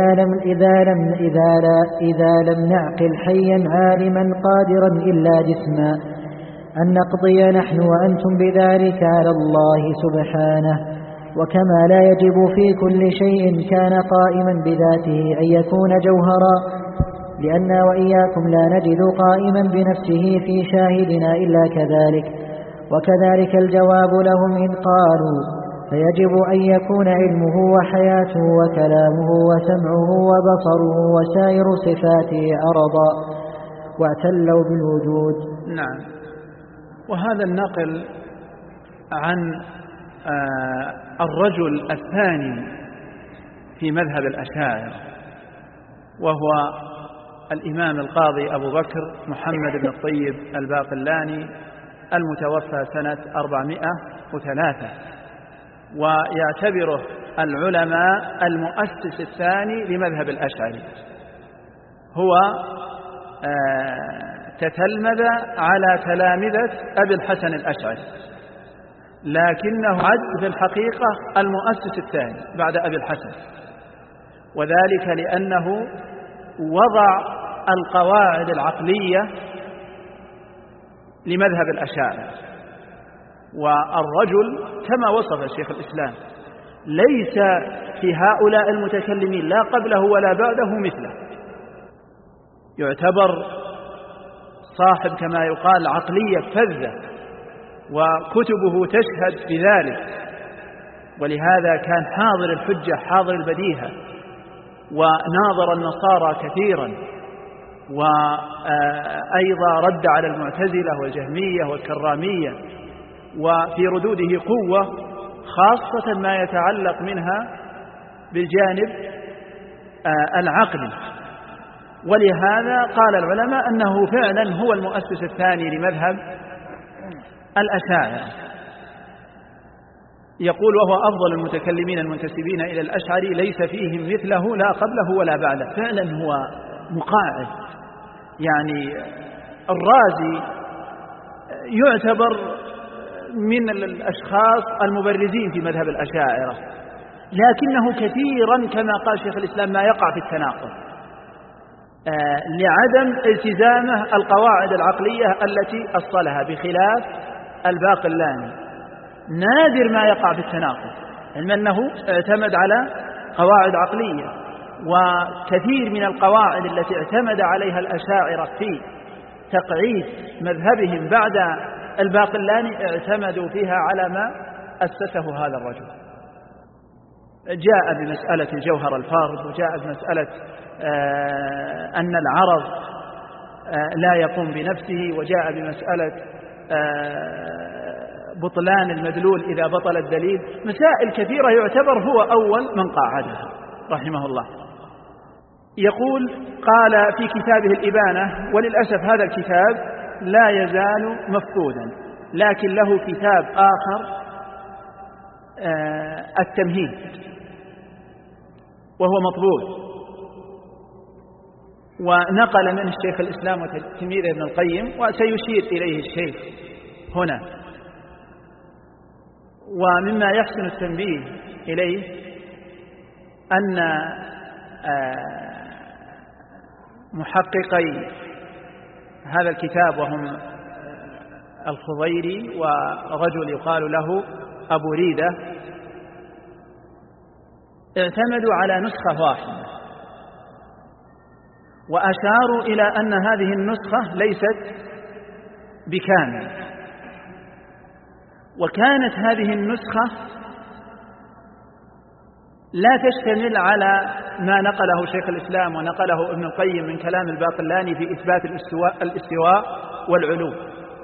إذا لم نعقل حيا عالما قادرا إلا جسما أن نقضي نحن وأنتم بذلك على الله سبحانه. وكما لا يجب في كل شيء كان قائما بذاته أن يكون جوهرا، لأننا وإياكم لا نجد قائما بنفسه في شاهدنا إلا كذلك. وكذلك الجواب لهم إن قالوا فيجب أن يكون علمه وحياته وكلامه وسمعه وبصره وسائر صفاته أرضا واعتلوا بالوجود. نعم. وهذا النقل عن الرجل الثاني في مذهب الأشاعرة، وهو الإمام القاضي أبو بكر محمد بن الطيب الباقلاني المتوفى سنة 403، ويعتبره العلماء المؤسس الثاني لمذهب الأشعري. هو تتلمذ على تلامذة أبي الحسن الأشعري، لكنه عد في الحقيقة المؤسس الثاني بعد أبي الحسن، وذلك لأنه وضع القواعد العقلية لمذهب الأشاعرة. والرجل كما وصف شيخ الإسلام ليس في هؤلاء المتكلمين لا قبله ولا بعده مثله، يعتبر صاحب كما يقال عقلية فذة، وكتبه تشهد بذلك، ولهذا كان حاضر الحجة حاضر البديهة، وناظر النصارى كثيرا، وأيضا رد على المعتزلة والجهمية والكرامية، وفي ردوده قوة خاصة ما يتعلق منها بالجانب العقلي. ولهذا قال العلماء أنه فعلا هو المؤسس الثاني لمذهب الأشاعرة. يقول: وهو أفضل المتكلمين المنتسبين إلى الأشعري، ليس فيهم مثله لا قبله ولا بعده. فعلا هو مقاعد، يعني الرازي يعتبر من الأشخاص المبرزين في مذهب الأشاعرة، لكنه كثيرا كما قال شيخ الإسلام ما يقع في التناقض لعدم التزامه القواعد العقلية التي أصلها، بخلاف الباقلاني نادر ما يقع في التناقض، علم أنه اعتمد على قواعد عقلية. وكثير من القواعد التي اعتمد عليها الأشاعرة في تقعيد مذهبهم بعد الباقلاني اعتمدوا فيها على ما أسسه هذا الرجل. جاء بمسألة الجوهر الفارض، وجاء بمسألة أن العرض لا يقوم بنفسه، وجاء بمسألة بطلان المدلول إذا بطل الدليل. مسائل كثيرة يعتبر هو أول من قاعدها رحمه الله. يقول: قال في كتابه الإبانة، وللأسف هذا الكتاب لا يزال مفقودا، لكن له كتاب آخر التمهيد، وهو مطبوع، ونقل منه الشيخ الإسلام وتلميذه ابن القيم، وسيشير إليه الشيخ هنا. ومما يحسن التنبيه إليه أن محققي هذا الكتاب، وهم الخضيري ورجل يقال له أبو ريدة اعتمدوا على نسخة واحدة، وأشاروا إلى أن هذه النسخة ليست بكامل، وكانت هذه النسخة لا تشتمل على ما نقله شيخ الإسلام ونقله ابن القيم من كلام الباقلاني في إثبات الاستواء والعلو،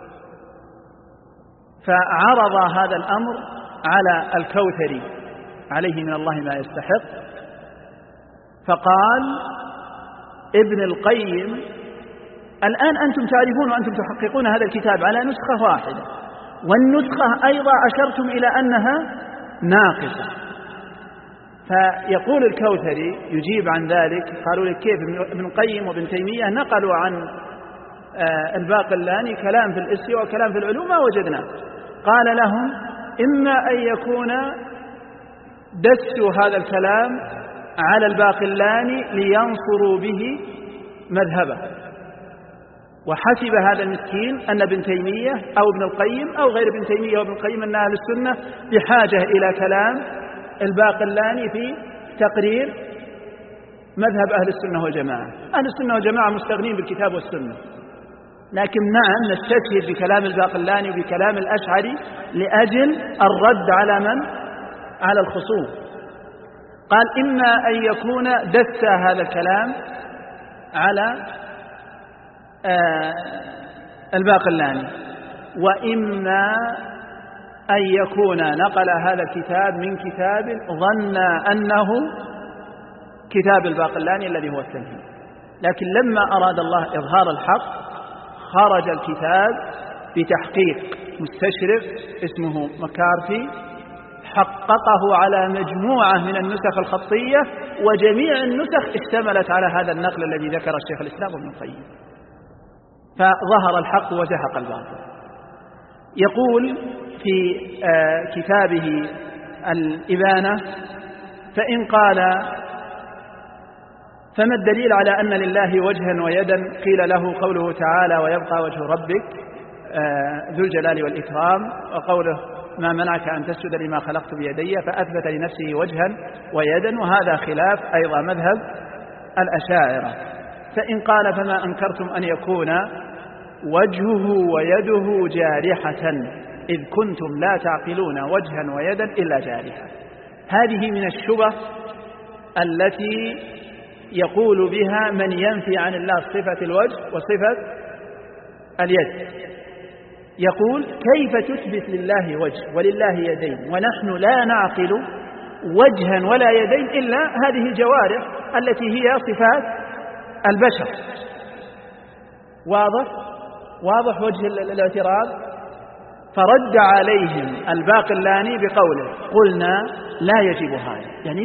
فعرض هذا الأمر على الكوثري عليه من الله ما يستحق، فقال ابن القيم الآن أنتم تعرفون وأنتم تحققون هذا الكتاب على نسخة واحدة، والنسخة أيضا أشرتم إلى أنها ناقصة. فيقول الكوثري يجيب عن ذلك، قالوا لك كيف ابن القيم وابن تيمية نقلوا عن الباقلاني كلام في الاستواء وكلام في العلو ما وجدناه. قال لهم إما أن يكون دسوا هذا الكلام على الباقلاني لينصروا به مذهبه، وحسب هذا المسكين أن ابن تيمية أو ابن القيم أو غير ابن تيمية وابن القيم أن أهل السنة بحاجة إلى كلام الباقلاني في تقرير مذهب أهل السنة والجماعة. أهل السنة والجماعة مستغنين بالكتاب والسنة، لكن نعم نستشهد بكلام الباقلاني وبكلام الأشعري لأجل الرد على من؟ على الخصوم. قال إما أن يكون دس هذا الكلام على الباقلاني، وإما أن يكون نقل هذا الكتاب من كتاب ظن أنه كتاب الباقلاني الذي هو التمهيد، لكن لما أراد الله إظهار الحق خرج الكتاب بتحقيق مستشرف اسمه مكارثي، حققه على مجموعة من النسخ الخطية، وجميع النسخ اشتملت على هذا النقل الذي ذكر الشيخ الإسلام ابن القيم، فظهر الحق وزهق الباطل. يقول في كتابه الإبانة: فإن قال فما الدليل على أن لله وجها ويدا؟ قيل له قوله تعالى: ويبقى وجه ربك ذو الجلال والإكرام، وقوله: ما منعك أن تسجد لما خلقت بيدي، فأثبت لنفسه وجها ويدا، وهذا خلاف أيضا مذهب الأشاعرة. فإن قال فما أنكرتم أن يكون وجهه ويده جارحة إذ كنتم لا تعقلون وجها ويدا إلا جارحة. هذه من الشبه التي يقول بها من ينفي عن الله صفة الوجه وصفة اليد. يقول: كيف تثبت لله وجه ولله يدين ونحن لا نعقل وجها ولا يدين إلا هذه الجوارح التي هي صفات البشر؟ واضح وجه الاعتراض. فرد عليهم الباقلاني بقوله: قلنا لا يجب هذا، يعني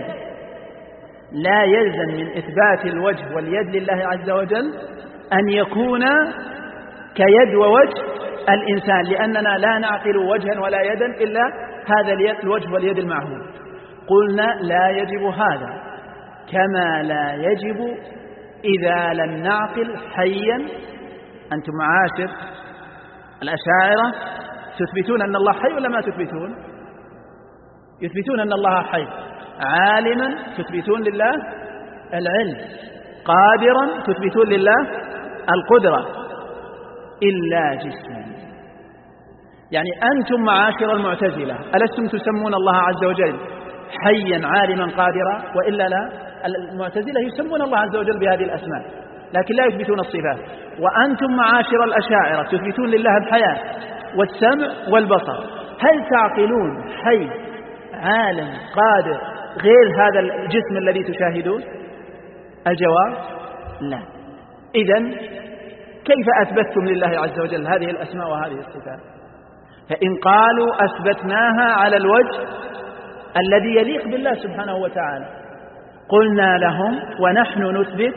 لا يلزم من إثبات الوجه واليد لله عز وجل أن يكون كيد ووجه الإنسان، لأننا لا نعقل وجها ولا يدا إلا هذا الوجه واليد المعهود. قلنا لا يجب هذا، كما لا يجب إذا لم نعقل حيا. أنتم معاشر الأشاعرة تثبتون أن الله حي ولا ما تثبتون؟ يثبتون أن الله حي. عالما تثبتون لله العلم، قادرا تثبتون لله القدرة، إلا جسما. يعني أنتم معاشر المعتزلة ألستم تسمون الله عز وجل حيا عالما قادرا؟ وإلا لا، المعتزلة يسمون الله عز وجل بهذه الأسماء لكن لا يثبتون الصفات. وأنتم معاشر الأشاعرة تثبتون لله الحياة والسمع والبصر. هل تعقلون حي عالم قادر غير هذا الجسم الذي تشاهدون؟ الجواب لا. إذن كيف أثبتتم لله عز وجل هذه الأسماء وهذه الصفات؟ فإن قالوا أثبتناها على الوجه الذي يليق بالله سبحانه وتعالى، قلنا لهم ونحن نثبت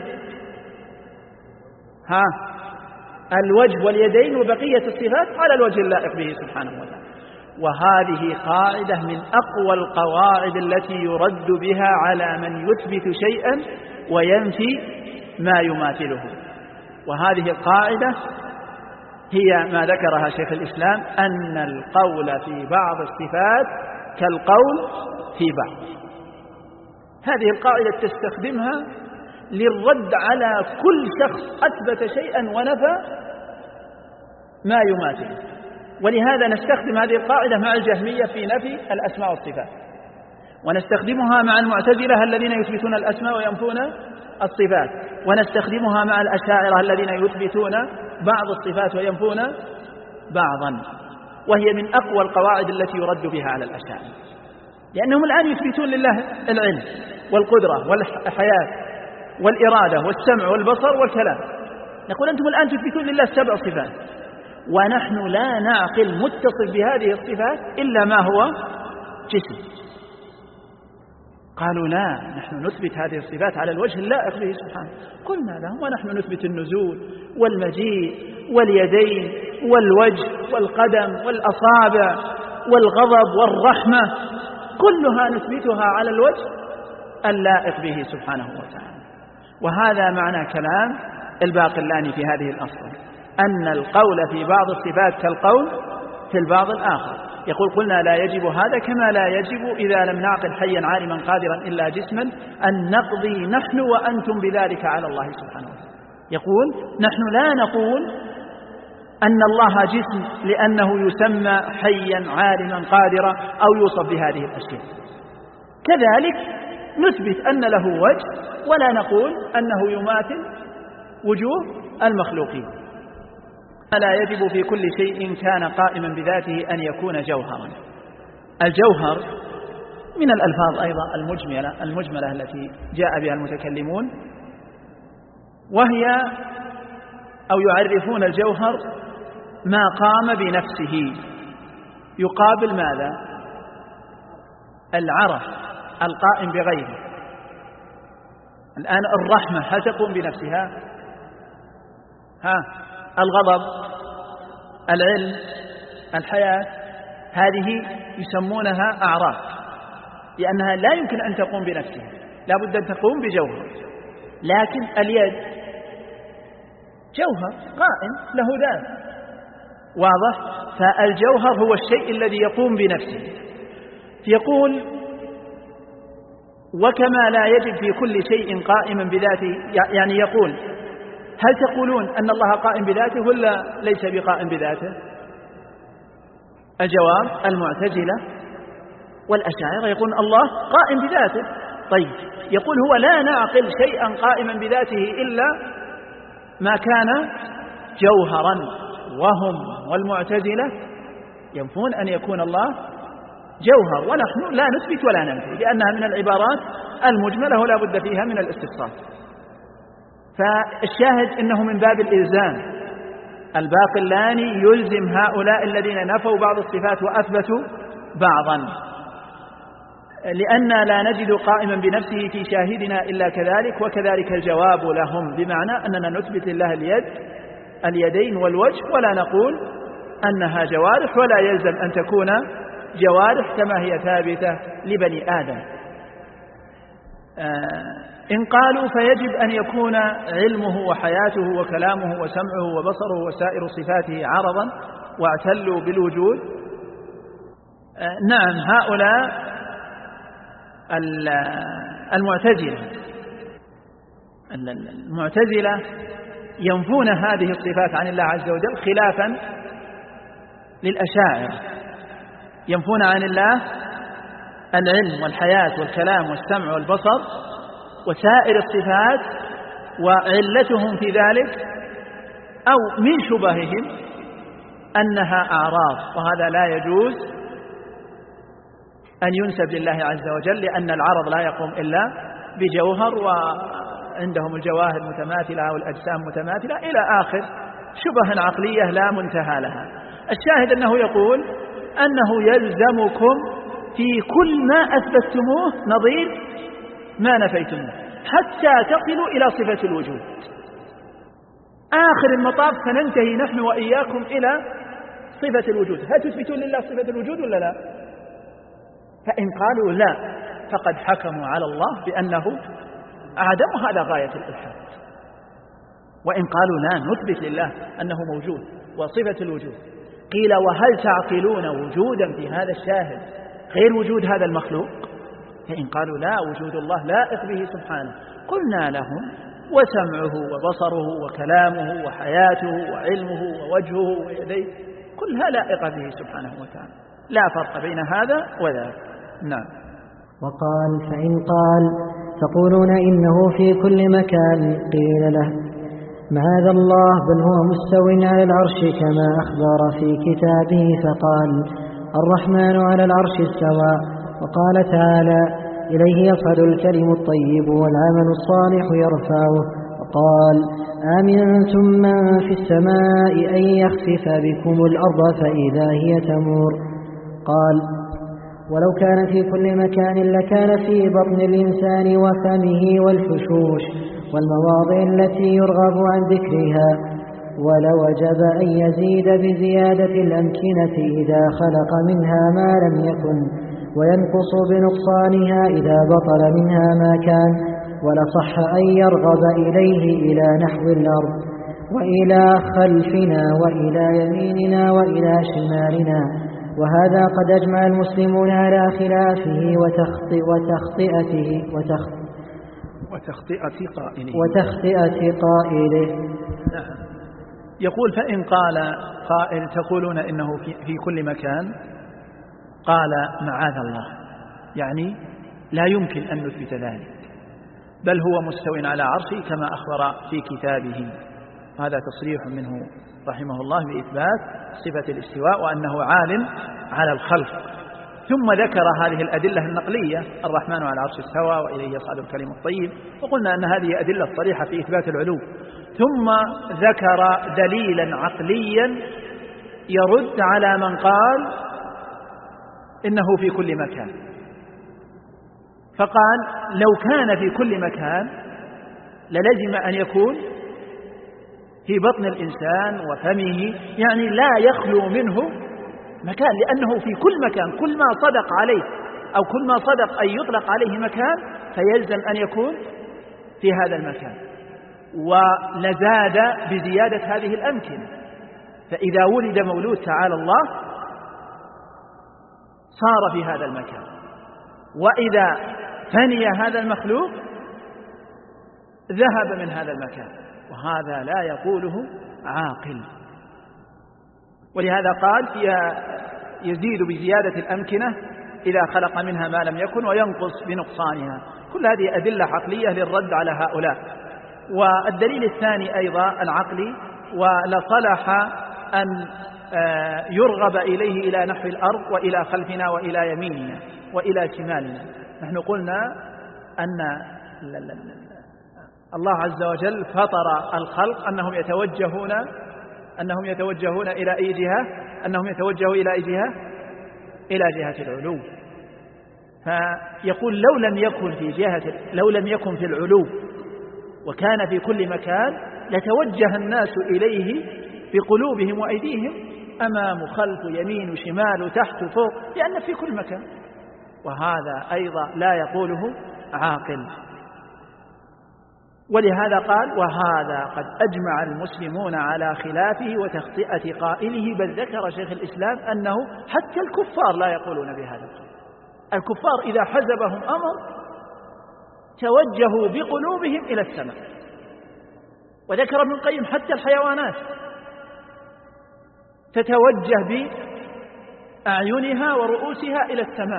الوجه واليدين وبقية الصفات على الوجه اللائق به سبحانه وتعالى. وهذه قاعدة من أقوى القواعد التي يرد بها على من يثبت شيئا وينفي ما يماثله. وهذه القاعدة هي ما ذكرها شيخ الإسلام، أن القول في بعض الصفات كالقول في بعض. هذه القاعدة تستخدمها للرد على كل شخص أثبت شيئا ونفى ما يماثله، ولهذا نستخدم هذه القاعدة مع الجهمية في نفي الأسماء والصفات، ونستخدمها مع المعتزلة الذين يثبتون الأسماء وينفون الصفات، ونستخدمها مع الأشاعرة الذين يثبتون بعض الصفات وينفون بعضا، وهي من أقوى القواعد التي يرد بها على الأشاعرة، لأنهم الآن يثبتون لله العلم والقدرة والحياة والإرادة والسمع والبصر والكلام. نقول أنتم الآن تثبتون لله 7 صفات، ونحن لا نعقل متصف بهذه الصفات إلا ما هو جسم. قالوا لا، نحن نثبت هذه الصفات على الوجه اللائق به سبحانه. قلنا لهم ونحن نثبت النزول والمجيء واليدين والوجه والقدم والأصابع والغضب والرحمة، كلها نثبتها على الوجه اللائق به سبحانه وتعالى. وهذا معنى كلام الباقلاني في هذه الأصل، أن القول في بعض الصفات كالقول في البعض الآخر. يقول قلنا لا يجب هذا كما لا يجب إذا لم نعقل حيا عالما قادرا إلا جسما أن نقضي نحن وأنتم بذلك على الله سبحانه وتعالى. يقول نحن لا نقول أن الله جسم لأنه يسمى حيا عالما قادرا أو يوصف بهذه الأشياء، كذلك نثبت أن له وجه ولا نقول أنه يماثل وجوه المخلوقين. لا يجب في كل شيء كان قائما بذاته أن يكون جوهرا. الجوهر من الألفاظ أيضا المجملة التي جاء بها المتكلمون، وهي أو يعرفون الجوهر ما قام بنفسه يقابل ماذا؟ العرف القائم بغيره. الآن الرحمة هل تقوم بنفسها؟ الغضب، العلم، الحياة، هذه يسمونها أعراف، لأنها لا يمكن أن تقوم بنفسها، لا بد أن تقوم بجوهر. لكن اليد جوهر قائم له ذات، واضح؟ فالجوهر هو الشيء الذي يقوم بنفسه. يقول وكما لا يجب في كل شيء قائما بذاته، يعني يقول هل تقولون أن الله قائم بذاته ولا ليس بقائم بذاته؟ الجواب المعتزلة والأشاعرة يقول الله قائم بذاته. طيب يقول هو لا نعقل شيئا قائما بذاته إلا ما كان جوهرا، وهم والمعتزلة ينفون أن يكون الله جوهر، ونحن لا نثبت ولا ننفي، لأنها من العبارات المجملة ولا بد فيها من الاستفصال. فالشاهد إنه من باب الإلزام، الباقلاني يلزم هؤلاء الذين نفوا بعض الصفات وأثبتوا بعضا، لأن لا نجد قائما بنفسه في شاهدنا إلا كذلك، وكذلك الجواب لهم، بمعنى أننا نثبت لله اليدين والوجه ولا نقول أنها جوارح، ولا يلزم أن تكون جوارح كما هي ثابتة لبني آدم. إن قالوا فيجب أن يكون علمه وحياته وكلامه وسمعه وبصره وسائر صفاته عرضا واعتلوا بالوجود. نعم، هؤلاء المعتزلة ينفون هذه الصفات عن الله عز وجل خلافا للأشاعرة، ينفون عن الله العلم والحياة والكلام والسمع والبصر وسائر الصفات، وعلتهم في ذلك أو من شبههم أنها أعراض، وهذا لا يجوز أن ينسب لله عز وجل، لأن العرض لا يقوم إلا بجوهر، وعندهم الجواهر متماثلة والأجسام متماثلة إلى آخر شبه عقلية لا منتهى لها. الشاهد أنه يقول أنه يلزمكم في كل ما أثبتتموه نظير ما نفيتموه حتى تصلوا إلى صفة الوجود. آخر المطاف سننتهي نحن وإياكم إلى صفة الوجود. هل تثبتون لله صفة الوجود ولا لا؟ فإن قالوا لا فقد حكموا على الله بأنه عدم، هذا غاية الإلحاد. وإن قالوا لا نثبت لله أنه موجود وصفة الوجود. قيل وهل تعقلون وجودا في هذا الشاهد غير وجود هذا المخلوق؟ فإن قالوا لا، وجود الله لائق به سبحانه، قلنا لهم وسمعه وبصره وكلامه وحياته وعلمه ووجهه ويديه كلها لائقة به سبحانه وتعالى، لا فرق بين هذا وذاك. نعم. وقال فإن قال تقولون إنه في كل مكان، قيل له معاذ الله، بل هو مستو على العرش كما أخبر في كتابه، فقال الرحمن على العرش استوى. وقال تعالى إليه يصعد الكلم الطيب والعمل الصالح يرفعه. وقال آمنتم من في السماء أن يخسف بكم الأرض فإذا هي تمور. قال ولو كان في كل مكان لكان في بطن الإنسان وفمه والحشوش والمواضع التي يرغب عن ذكرها، ولوجب أن يزيد بزيادة الأمكنة إذا خلق منها ما لم يكن، وينقص بنقصانها إذا بطل منها ما كان، ولصح أن يرغب إليه إلى نحو الأرض وإلى خلفنا وإلى يميننا وإلى شمالنا. وهذا قد أجمع المسلمون على خلافه وتخطئة قائله. نعم. يقول فإن قال قائل تقولون إنه في كل مكان، قال معاذ الله، يعني لا يمكن أن نثبت ذلك، بل هو مستو على عرشه كما أخبر في كتابه. هذا تصريح منه رحمه الله بإثبات صفة الاستواء وأنه عال على الخلق. ثم ذكر هذه الأدلة النقلية، الرحمن على العرش استوى وإليه يصعد الكلم الطيب، وقلنا أن هذه أدلة صريحة في إثبات العلو. ثم ذكر دليلا عقليا يرد على من قال إنه في كل مكان، فقال لو كان في كل مكان للزم أن يكون في بطن الإنسان وفمه، يعني لا يخلو منه مكان، لأنه في كل مكان، كل ما صدق عليه أو كل ما صدق أن يطلق عليه مكان فيلزم أن يكون في هذا المكان، ولزاد بزيادة هذه الأمكنة. فإذا ولد مولود تعالى الله صار في هذا المكان، وإذا فني هذا المخلوق ذهب من هذا المكان، وهذا لا يقوله عاقل. ولهذا قال فيها يزيد بزيادة الأمكنة إذا خلق منها ما لم يكن وينقص بنقصانها. كل هذه أدلة عقلية للرد على هؤلاء. والدليل الثاني أيضا العقلي، ولصلح أن يرغب إليه إلى نحو الأرض وإلى خلفنا وإلى يميننا وإلى شمالنا. نحن قلنا أن الله عز وجل فطر الخلق أنهم يتوجهون إلى أي جهة؟ أنهم يتوجهوا إلى أي جهة؟ إلى جهة العلو. فيقول لو لم يكن في العلو وكان في كل مكان لتوجه الناس إليه بقلوبهم وأيديهم، أمام خلف يمين وشمال وتحت وفوق، لأن في كل مكان. وهذا أيضا لا يقوله عاقل. ولهذا قال وهذا قد أجمع المسلمون على خلافه وتخطئة قائله، بل ذكر شيخ الإسلام أنه حتى الكفار لا يقولون بهذا. الكفار إذا حزبهم أمر توجهوا بقلوبهم إلى السماء. وذكر ابن القيم حتى الحيوانات تتوجه بأعينها ورؤوسها إلى السماء،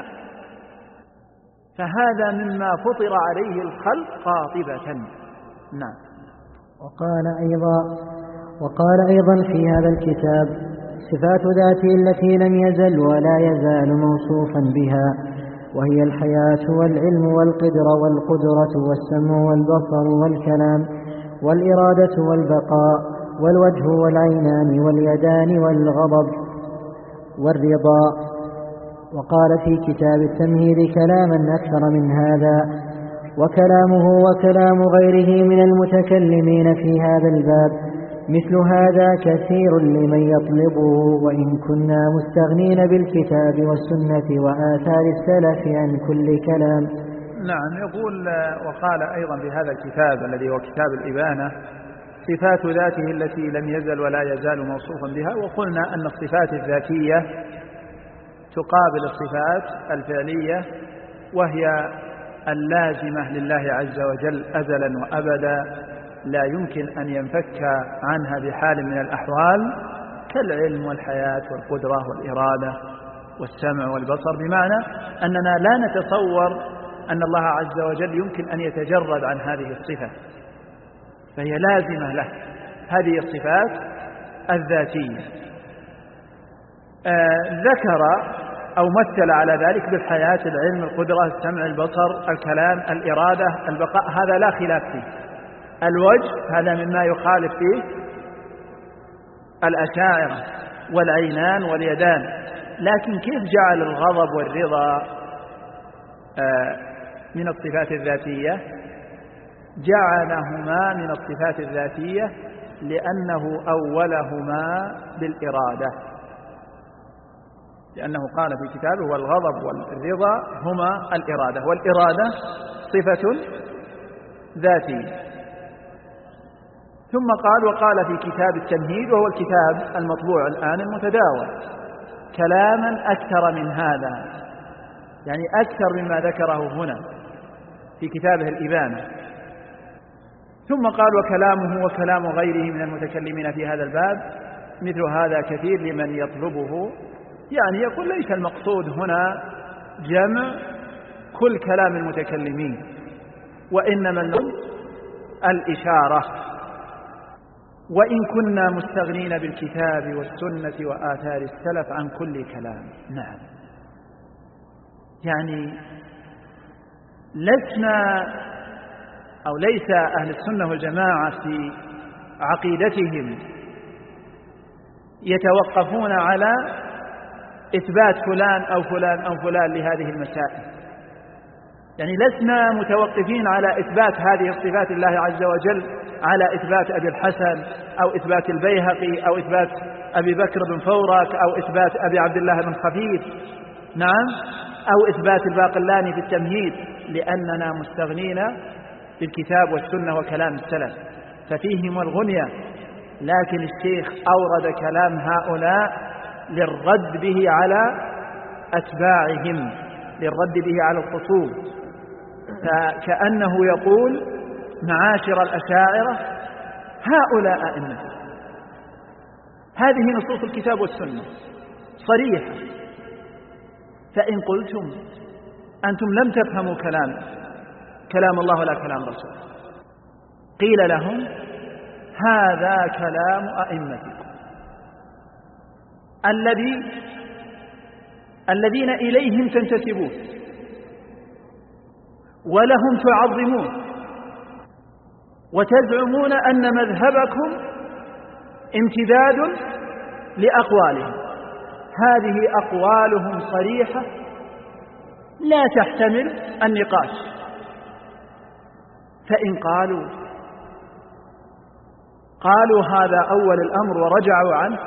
فهذا مما فطر عليه الخلق قاطبة. نعم. وقال أيضا في هذا الكتاب صفات ذاته التي لم يزل ولا يزال موصوفا بها، وهي الحياة والعلم والقدرة والقدرة والسمع والبصر والكلام والإرادة والبقاء والوجه والعينان واليدان والغضب والرضا. وقال في كتاب التمهيد كلاما أكثر من هذا، وكلامه وكلام غيره من المتكلمين في هذا الباب مثل هذا كثير لمن يطلبه، وإن كنا مستغنين بالكتاب والسنة وآثار السلف عن كل كلام. نعم. يقول وقال أيضا في هذا الكتاب الذي هو كتاب الإبانة صفات ذاته التي لم يزل ولا يزال موصوفا بها. وقلنا أن الصفات الذاتية تقابل الصفات الفعلية، وهي اللازمة لله عز وجل أزلا وأبدا، لا يمكن أن ينفك عنها بحال من الأحوال، كالعلم والحياة والقدرة والإرادة والسمع والبصر، بمعنى أننا لا نتصور أن الله عز وجل يمكن أن يتجرد عن هذه الصفة، فهي لازمة له هذه الصفات الذاتية. ذكر أو مثل على ذلك بالحياة، العلم، القدرة، السمع، البصر، الكلام، الإرادة، البقاء، هذا لا خلاف فيه. الوجه هذا مما يخالف فيه الأشاعرة، والعينان واليدان. لكن كيف جعل الغضب والرضا من الصفات الذاتية؟ جعلهما من الصفات الذاتية لأنه أولهما بالإرادة، لأنه قال في كتابه: والغضب والرضا هما الإرادة، والإرادة صفة ذاتية. ثم قال: وقال في كتاب التمهيد، وهو الكتاب المطبوع الآن المتداول، كلاما أكثر من هذا، يعني أكثر مما ذكره هنا في كتابه الإبانة. ثم قال: وكلامه وكلام غيره من المتكلمين في هذا الباب مثل هذا كثير لمن يطلبه. يعني يقول ليس المقصود هنا جمع كل كلام المتكلمين، وإنما الإشارة. وإن كنا مستغنين بالكتاب والسنة وآثار السلف عن كل كلام. نعم، يعني لسنا أو ليس أهل السنة والجماعة في عقيدتهم يتوقفون على إثبات فلان أو فلان أو فلان لهذه المسائل. يعني لسنا متوقفين على إثبات هذه الصفات الله عز وجل على إثبات أبي الحسن أو إثبات البيهقي أو إثبات أبي بكر بن فورك أو إثبات أبي عبد الله بن خفيف، نعم، أو إثبات الباقلاني في التمهيد، لأننا مستغنين بالكتاب والسنة وكلام السلف ففيهم الغنية. لكن الشيخ أورد كلام هؤلاء للرد به على أتباعهم، للرد به على الخصوم، كأنه يقول: معاشر الأشاعرة هؤلاء أئمة. هذه نصوص الكتاب والسنة صريحة، فإن قلتم أنتم لم تفهموا كلام الله ولا كلام رسول، قيل لهم: هذا كلام أئمتكم الذين إليهم تنتسبون ولهم تعظمون، وتزعمون أن مذهبكم امتداد لأقوالهم. هذه أقوالهم صريحة لا تحتمل النقاش. فإن قالوا هذا أول الأمر ورجعوا عنه،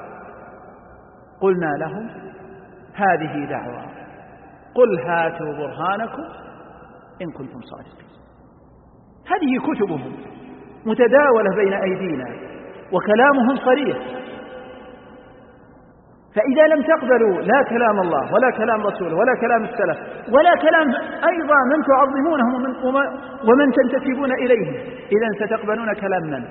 قلنا لهم: هذه دعوة، قل هاتوا برهانكم إن كنتم صادقين. هذه كتبهم متداولة بين أيدينا وكلامهم صريح. فإذا لم تقبلوا لا كلام الله ولا كلام رسوله ولا كلام السلف ولا كلام أيضا من تعظمونهم ومن تنتسبون إليهم، إذن ستقبلون كلام من؟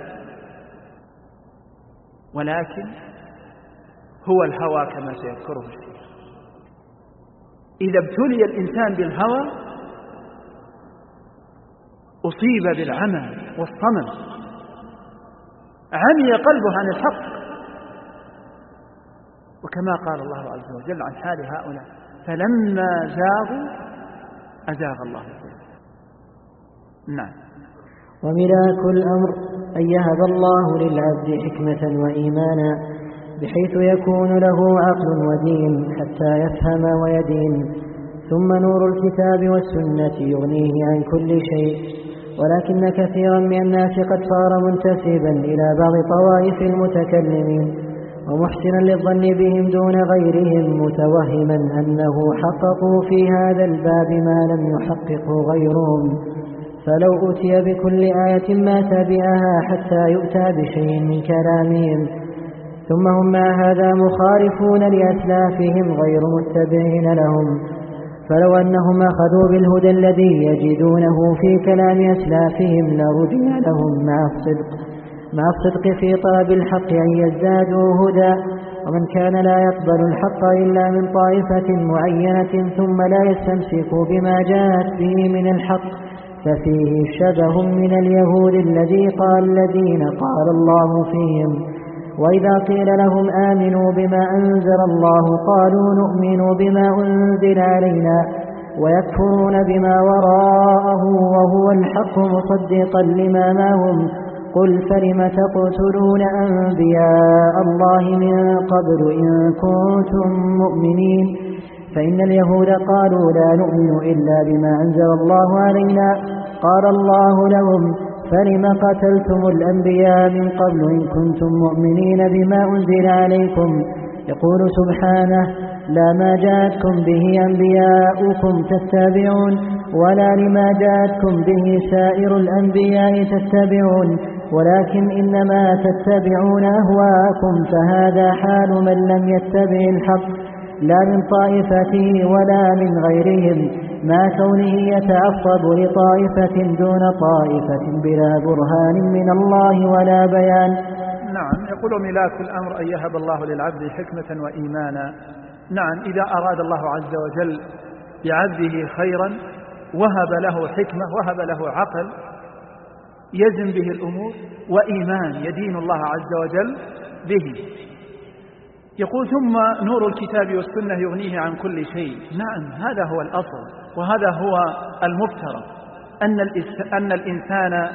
ولكن هو الهوى كما سيذكره الشيخ. إذا ابتلي الإنسان بالهوى أصيب بالعمى والصمم، عمي قلبه عن الحق. وكما قال الله عز وجل عن حال هؤلاء: فلما زاغوا أزاغ الله قلوبهم. نعم. وملاك الأمر أن يهب الله للعبد حكمة وإيمانا بحيث يكون له عقل ودين حتى يفهم ويدين، ثم نور الكتاب والسنة يغنيه عن كل شيء. ولكن كثيرا من الناس قد صار منتسبا إلى بعض طوائف المتكلمين ومحسنا للظن بهم دون غيرهم، متوهما أنه حققوا في هذا الباب ما لم يحققه غيرهم، فلو أتي بكل آية ما تبعها حتى يؤتى بشيء من كلامهم، ثم هم مع هذا مخالفون لأسلافهم غير متبعين لهم. فلو أنهم أخذوا بالهدى الذي يجدونه في كلام أسلافهم لرجع لهم مع الصدق في طلب الحق أن يزدادوا هدى. ومن كان لا يقبل الحق إلا من طائفة معينة ثم لا يستمسك بما جاءت به من الحق ففيه شبه من اليهود الذين قال الله فيهم: وإذا قيل لهم آمنوا بما أنزل الله قالوا نؤمن بما أنزل علينا ويكفرون بما وراءه وهو الحق مصدقا لما معهم. قل فلم تقتلون أنبياء الله من قبل إن كنتم مؤمنين. فإن اليهود قالوا لا نؤمن إلا بما أنزل الله علينا. قال الله لهم: فلم قتلتم الأنبياء من قبل إن كنتم مؤمنين بما أنزل عليكم. يقول سبحانه: لا ما جاءتكم به أنبياؤكم تتبعون ولا لما جاءتكم به سائر الأنبياء تتبعون ولكن إنما تتبعون أهواءكم. فهذا حال من لم يتبع الحق لا من طائفته ولا من غيرهم، مع كونه يتعصب لطائفة دون طائفة بلا برهان من الله ولا بيان. نعم، يقول ملاك الأمر أن يهب الله للعبد حكمة وإيمانا. نعم، إذا أراد الله عز وجل بعبده خيرا وهب له حكمة، وهب له عقل يزن به الأمور، وإيمان يدين الله عز وجل به. يقول: ثم نور الكتاب والسنة يغنيه عن كل شيء. نعم، هذا هو الأصل، وهذا هو المفترض، أن الإنسان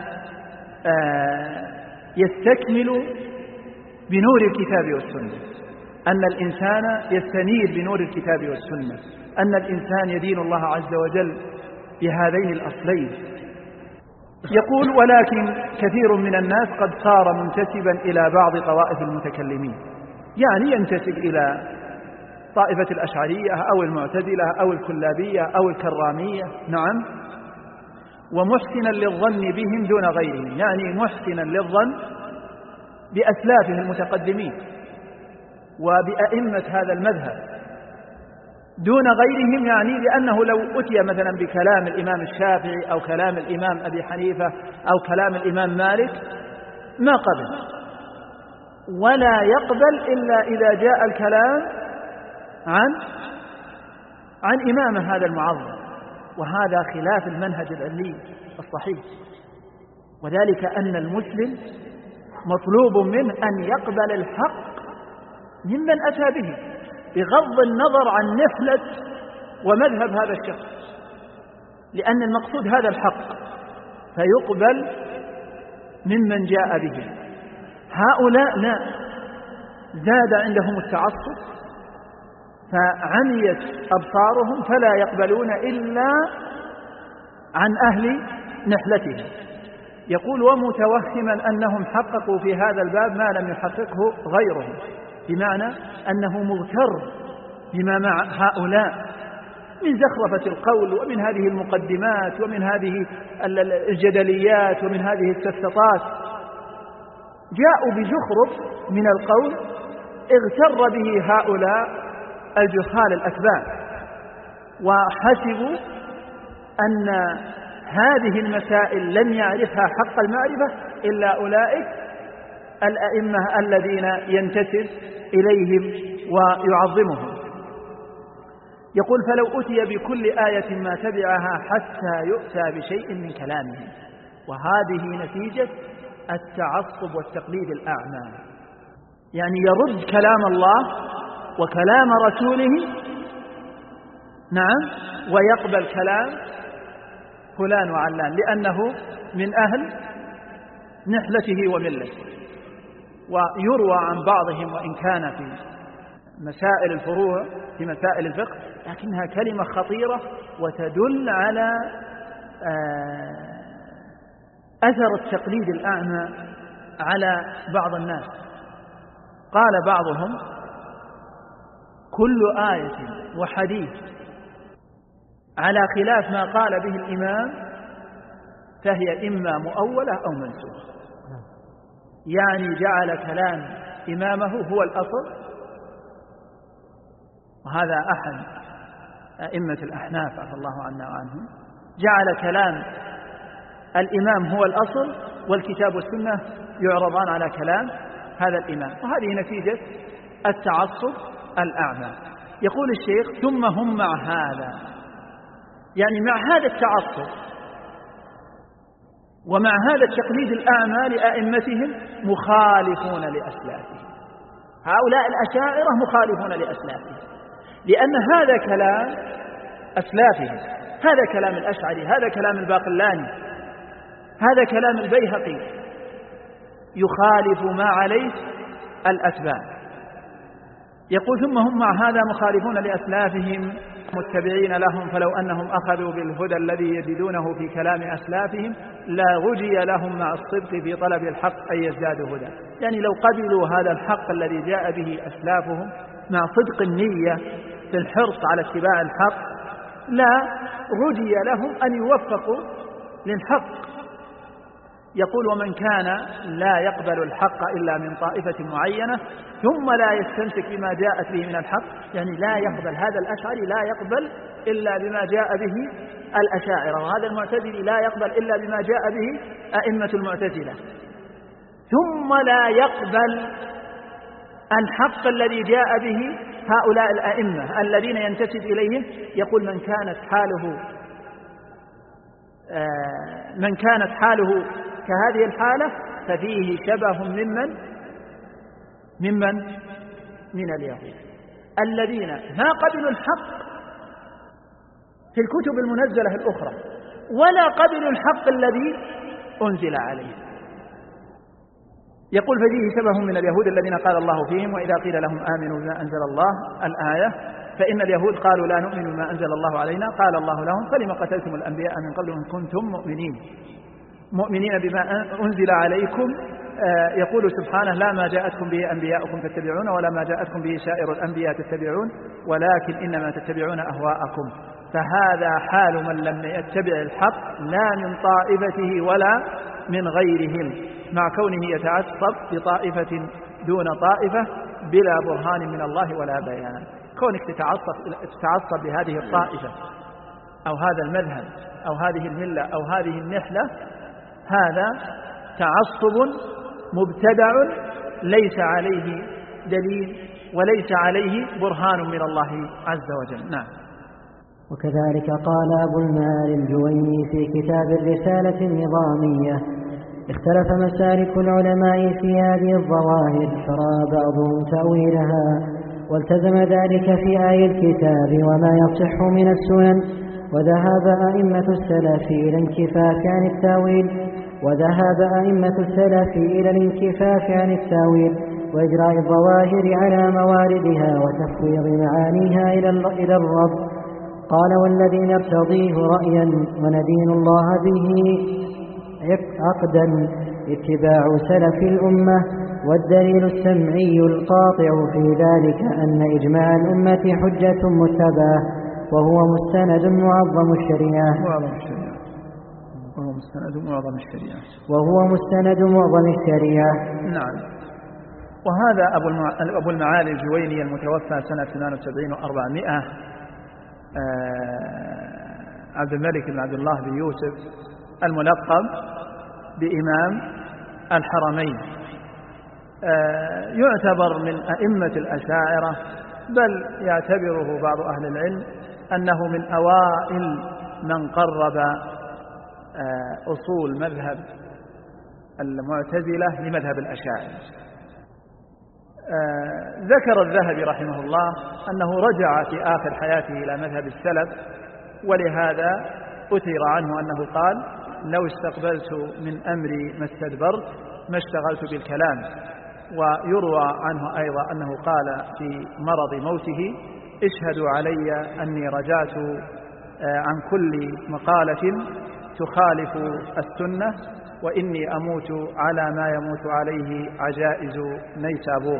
يستكمل بنور الكتاب والسنة، أن الإنسان يستنير بنور الكتاب والسنة، أن الإنسان يدين الله عز وجل بهذين الأصلين. يقول: ولكن كثير من الناس قد صار منتسبا إلى بعض طوائف المتكلمين، يعني ينتسب إلى طائفة الأشعرية أو المعتزلة أو الكلابية أو الكرامية. نعم، ومحسنا للظن بهم دون غيرهم، يعني محسنا للظن بأسلافه المتقدمين وبأئمة هذا المذهب دون غيرهم، يعني لأنه لو أتي مثلا بكلام الإمام الشافعي أو كلام الإمام أبي حنيفة أو كلام الإمام مالك ما قبل، ولا يقبل إلا إذا جاء الكلام عن إمامه هذا المعظم، وهذا خلاف المنهج العلمي الصحيح. وذلك أن المسلم مطلوب منه أن يقبل الحق ممن أتى به بغض النظر عن نفلة ومذهب هذا الشخص، لأن المقصود هذا الحق فيقبل ممن جاء به. هؤلاء لا، زاد عندهم التعصب فعميت أبصارهم فلا يقبلون إلا عن أهل نحلتهم. يقول: ومتوهما أنهم حققوا في هذا الباب ما لم يحققه غيرهم، بمعنى أنه مغتر بما مع هؤلاء من زخرفة القول ومن هذه المقدمات ومن هذه الجدليات ومن هذه السفسطات، جاءوا بزخرف من القول اغتر به هؤلاء الجهال الأكباد، وحسبوا أن هذه المسائل لم يعرفها حق المعرفة إلا أولئك الأئمة الذين ينتسب إليهم ويعظمهم. يقول: فلو أتي بكل آية ما تبعها حتى يؤتى بشيء من كلامهم. وهذه نتيجة التعصب والتقليد الأعمى، يعني يرد كلام الله وكلام رسوله، نعم، ويقبل كلام فلان وعلان لأنه من أهل نحلته وملته. ويروى عن بعضهم وإن كان في مسائل الفروع في مسائل الفقه، لكنها كلمة خطيرة وتدل على أثر التقليد الأعمى على بعض الناس. قال بعضهم: كل آية وحديث على خلاف ما قال به الإمام فهي إما مؤولة أو منسوخة، يعني جعل كلام إمامه هو الأصل، وهذا أحد أئمة الأحناف عفى الله عنا وعنهم، جعل كلام الإمام هو الأصل والكتاب والسنة يعرضان على كلام هذا الإمام، وهذه نتيجة التعصب الأعمى. يقول الشيخ ثم هم مع هذا، يعني مع هذا التعصب ومع هذا التقليد الأعمى لأئمتهم مخالفون لأسلافهم. هؤلاء الأشاعرة مخالفون لأسلافهم، لأن هذا كلام أسلافهم، هذا كلام الأشعري، هذا كلام الباقلاني، هذا كلام البيهقي، يخالف ما عليه الأتباع. يقول ثم هم مع هذا مخالفون لأسلافهم متبعين لهم، فلو أنهم أخذوا بالهدى الذي يجدونه في كلام أسلافهم لا غجي لهم مع الصدق في طلب الحق أن يزدادوا هدى. يعني لو قبلوا هذا الحق الذي جاء به أسلافهم مع صدق النية في الحرص على اتباع الحق لا رجي لهم أن يوفقوا للحق. يقول ومن كان لا يقبل الحق إلا من طائفة معينة ثم لا يستمسك بما جاءت به من الحق، يعني لا يقبل، هذا الأشعري لا يقبل إلا بما جاء به الأشاعرة، وهذا المعتزلي لا يقبل إلا بما جاء به أئمة المعتزلة، ثم لا يقبل الحق الذي جاء به هؤلاء الأئمة الذين ينتسب إليهم. يقول من كانت حاله كهذه الحالة ففيه شبه من اليهود الذين ما قبلوا الحق في الكتب المنزلة الأخرى ولا قبلوا الحق الذي أنزل عليه. يقول ففيه شبه من اليهود الذين قال الله فيهم وإذا قيل لهم آمنوا بما أنزل الله الآية، فإن اليهود قالوا لا نؤمن بما أنزل الله علينا، قال الله لهم فلم قتلتم الأنبياء من قبل إن كنتم مؤمنين بما أنزل عليكم. يقول سبحانه لا ما جاءتكم به أنبياؤكم تتبعون ولا ما جاءتكم به سائر الأنبياء تتبعون ولكن إنما تتبعون أهواءكم. فهذا حال من لم يتبع الحق لا من طائفته ولا من غيرهم، مع كونه يتعصب بطائفة دون طائفة بلا برهان من الله ولا بيان. كونك تتعصب بهذه الطائفة أو هذا المذهب أو هذه الملة أو هذه النحلة، هذا تعصب مبتدع ليس عليه دليل وليس عليه برهان من الله عز وجل. نعم. وكذلك قال أبو المعالي الجويني في كتاب الرسالة النظامية اختلف مسالك العلماء في هذه الظواهر فرأى بعضهم تأويلها والتزم ذلك في آي الكتاب وما يصح من السنن، وذهب أئمة السلف إلى الانكفاف عن التأويل وإجراء الظواهر على مواردها وتفويض معانيها إلى الرب. قال والذي نرتضيه رأيا وندين الله به عقدا اتباع سلف الأمة، والدليل السمعي القاطع في ذلك أن إجماع الأمة حجة متبعة وهو مستند معظم الشريعة. نعم. وهذا أبو المعالي الجويني المتوفى سنة 72 و400 عبد الملك بن عبد الله بن يوسف الملقب بإمام الحرمين، يعتبر من أئمة الأشاعرة، بل يعتبره بعض أهل العلم أنه من أوائل من قرب أصول مذهب المعتزلة لمذهب الأشاعرة. ذكر الذهبي رحمه الله أنه رجع في آخر حياته إلى مذهب السلف، ولهذا أثر عنه أنه قال لو استقبلت من أمري ما استدبرت ما اشتغلت بالكلام. ويروى عنه أيضا أنه قال في مرض موته اشهدوا علي أني رجعت عن كل مقالة تخالف السنة وإني أموت على ما يموت عليه عجائز نيسابور.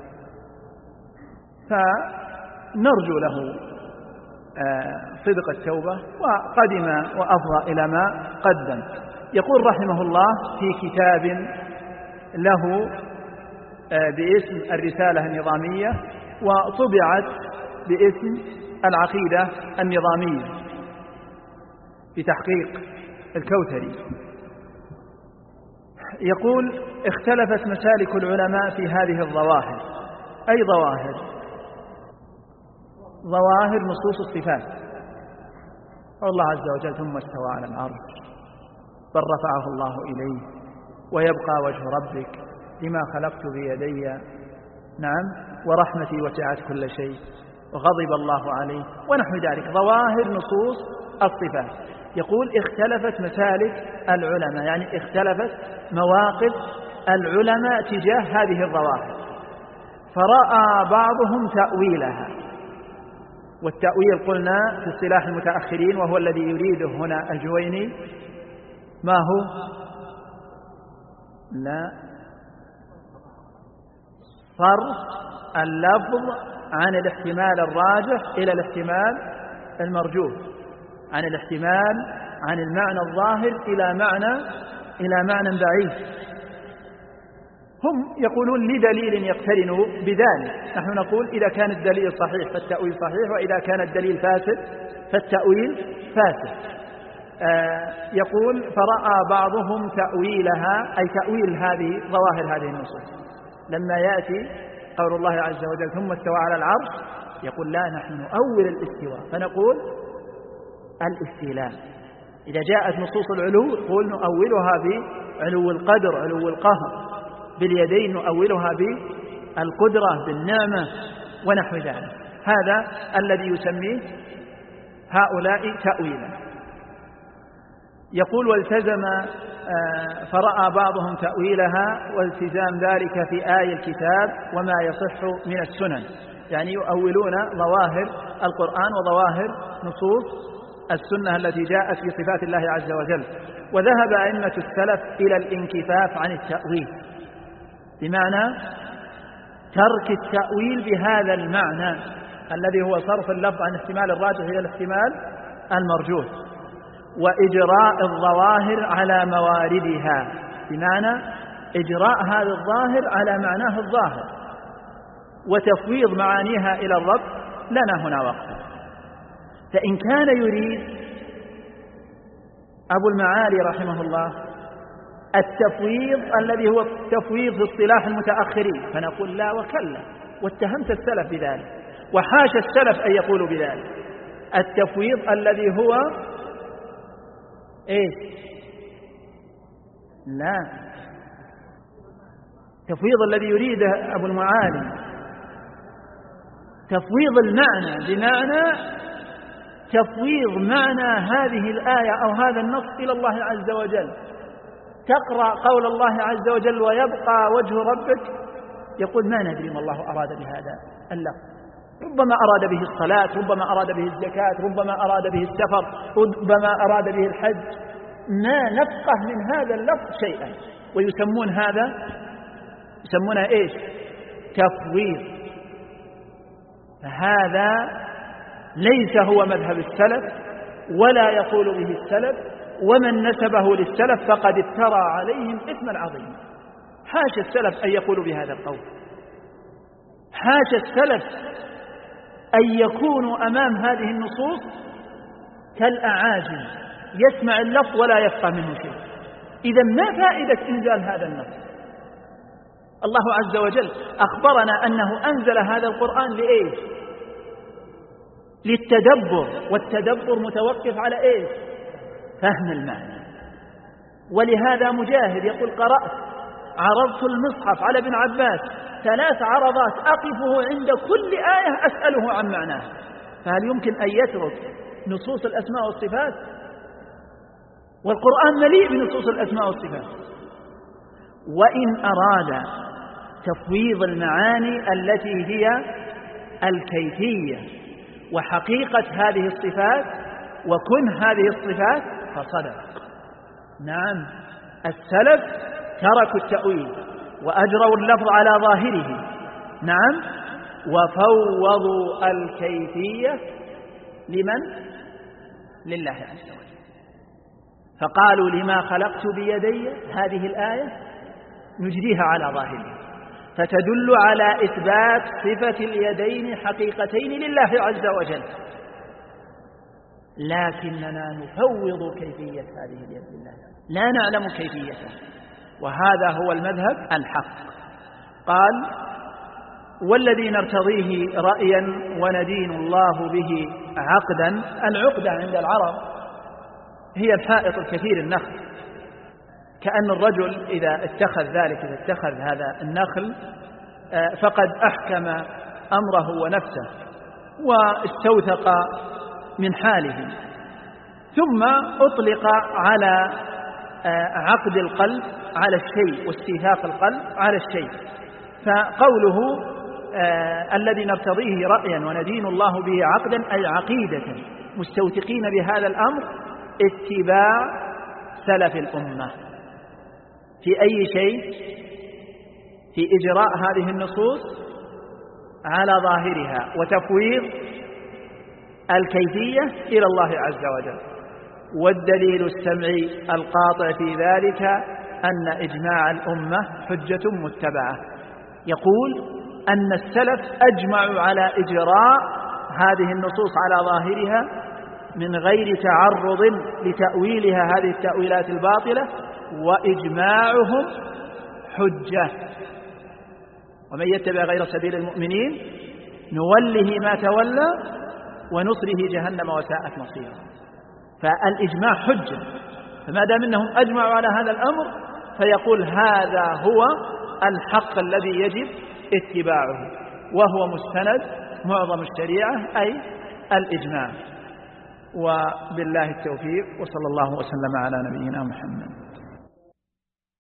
فنرجو له صدق التوبة وقدم وأفضى إلى ما قدم. يقول رحمه الله في كتاب له باسم الرسالة النظامية، وطبعت باسم العقيدة النظامية بتحقيق الكوثري، يقول: اختلفت مسالك العلماء في هذه الظواهر. أي ظواهر؟ ظواهر نصوص الصفات. الله عز وجل ثم استوى على العرش بل رفعه الله إليه ويبقى وجه ربك لما خلقت بيدي، نعم، ورحمتي وسعت كل شيء وغضب الله عليه ونحو ذلك، ظواهر نصوص الصفات. يقول: اختلفت مسالك العلماء، يعني اختلفت مواقف العلماء تجاه هذه الظواهر، فرأى بعضهم تأويلها. والتأويل قلنا في اصطلاح المتأخرين، وهو الذي يريده هنا الجويني، ما هو؟ لا، صرف اللفظ عن الاحتمال الراجح إلى الاحتمال المرجوح، عن الاحتمال عن المعنى الظاهر إلى معنى بعيد. هم يقولون لدليل يقترن بذلك، نحن نقول إذا كان الدليل صحيح فالتأويل صحيح، وإذا كان الدليل فاسد فالتأويل فاسد. يقول: فرأى بعضهم تأويلها، أي تأويل هذه ظواهر هذه النصوص. لما يأتي قول الله عز وجل ثم استوى على العرش، يقول: لا، نحن نؤول الاستواء فنقول الاستيلاء. إذا جاءت نصوص العلو نقول نؤولها بعلو القدر، علو القهر، باليدين نؤولها بالقدرة، بالنعمة ونحو ذلك. هذا الذي يسميه هؤلاء تأويلا. يقول: والتزم فرأى بعضهم تأويلها والتزام ذلك في آي الكتاب وما يصح من السنن، يعني يؤولون ظواهر القرآن وظواهر نصوص السنة التي جاءت في صفات الله عز وجل. وذهب أئمة السلف إلى الانكفاف عن التأويل، بمعنى ترك التأويل بهذا المعنى الذي هو صرف اللفظ عن احتمال الراجح إلى الاحتمال المرجوح، وإجراء الظواهر على مواردها، بمعنى إجراء هذا الظاهر على معناه الظاهر وتفويض معانيها إلى الرب. لنا هنا وقت. فإن كان يريد أبو المعالي رحمه الله التفويض الذي هو التفويض في اصطلاح المتأخرين فنقول: لا وكلا، واتهمت السلف بذلك، وحاشا السلف أن يقولوا بذلك. التفويض الذي هو لا، تفويض الذي يريده أبو المعالي تفويض المعنى، بمعنى تفويض معنى هذه الآية أو هذا النص إلى الله عز وجل. تقرأ قول الله عز وجل ويبقى وجه ربك، يقول: ما ندري ما الله أراد بهذا اللفظ، ربما أراد به الصلاة، ربما أراد به الزكاة، ربما أراد به السفر، ربما أراد به الحج، ما نفقه من هذا اللفظ شيئا. ويسمون هذا يسمونه إيش؟ تفويض. فهذا ليس هو مذهب السلف ولا يقول به السلف، ومن نسبه للسلف فقد افترى عليهم إثما عظيما. حاشا السلف أن يقولوا بهذا القول، حاشا السلف أن يكونوا أمام هذه النصوص كالأعاجم، يسمع اللفظ ولا يفقه منه شيء. إذا ما فائدة إنزال هذا النص؟ الله عز وجل أخبرنا أنه أنزل هذا القرآن لإيش؟ للتدبر، والتدبر متوقف على إيش؟ فهم المعنى. ولهذا مجاهد يقول: قرأت عرضت المصحف على ابن عباس 3 عرضات أقفه عند كل آية أسأله عن معناها. فهل يمكن أن يترك نصوص الأسماء والصفات؟ والقرآن مليء بنصوص الأسماء والصفات. وإن أراد تفويض المعاني التي هي الكيفية وحقيقة هذه الصفات وكن هذه الصفات فصدق. نعم، السلف تركوا التأويل وأجروا اللفظ على ظاهره، نعم، وفوضوا الكيفية لمن؟ لله عز وجل. فقالوا لما خلقت بيدي هذه الآية نجريها على ظاهرها، فتدل على إثبات صفة اليدين حقيقتين لله عز وجل، لكننا نفوض كيفية هذه اليد لله، لا نعلم كيفيتها، وهذا هو المذهب الحق. قال: والذي نرتضيه رأيا وندين الله به عقدا. العقدة عند العرب هي الحائط الكثير النخل، كأن الرجل إذا اتخذ هذا النخل فقد أحكم أمره ونفسه واستوثق من حاله، ثم أطلق على عقد القلب على الشيء واستيثاق القلب على الشيء. فقوله الذي نرتضيه رأيا وندين الله به عقدا أي عقيدة، مستوثقين بهذا الأمر اتباع سلف الأمة في أي شيء؟ في إجراء هذه النصوص على ظاهرها وتفويض الكيفية إلى الله عز وجل. والدليل السمعي القاطع في ذلك أن إجماع الأمة حجة متبعة. يقول أن السلف أجمعوا على إجراء هذه النصوص على ظاهرها من غير تعرض لتأويلها هذه التأويلات الباطلة، وإجماعهم حجة. ومن يتبع غير سبيل المؤمنين نوله ما تولى ونصره جهنم وساءت مصيرا. فالإجماع حجة، فما دام أنهم أجمعوا على هذا الأمر فيقول هذا هو الحق الذي يجب اتباعه، وهو مستند معظم الشريعة أي الإجماع. وبالله التوفيق، وصلى الله وسلم على نبينا محمد.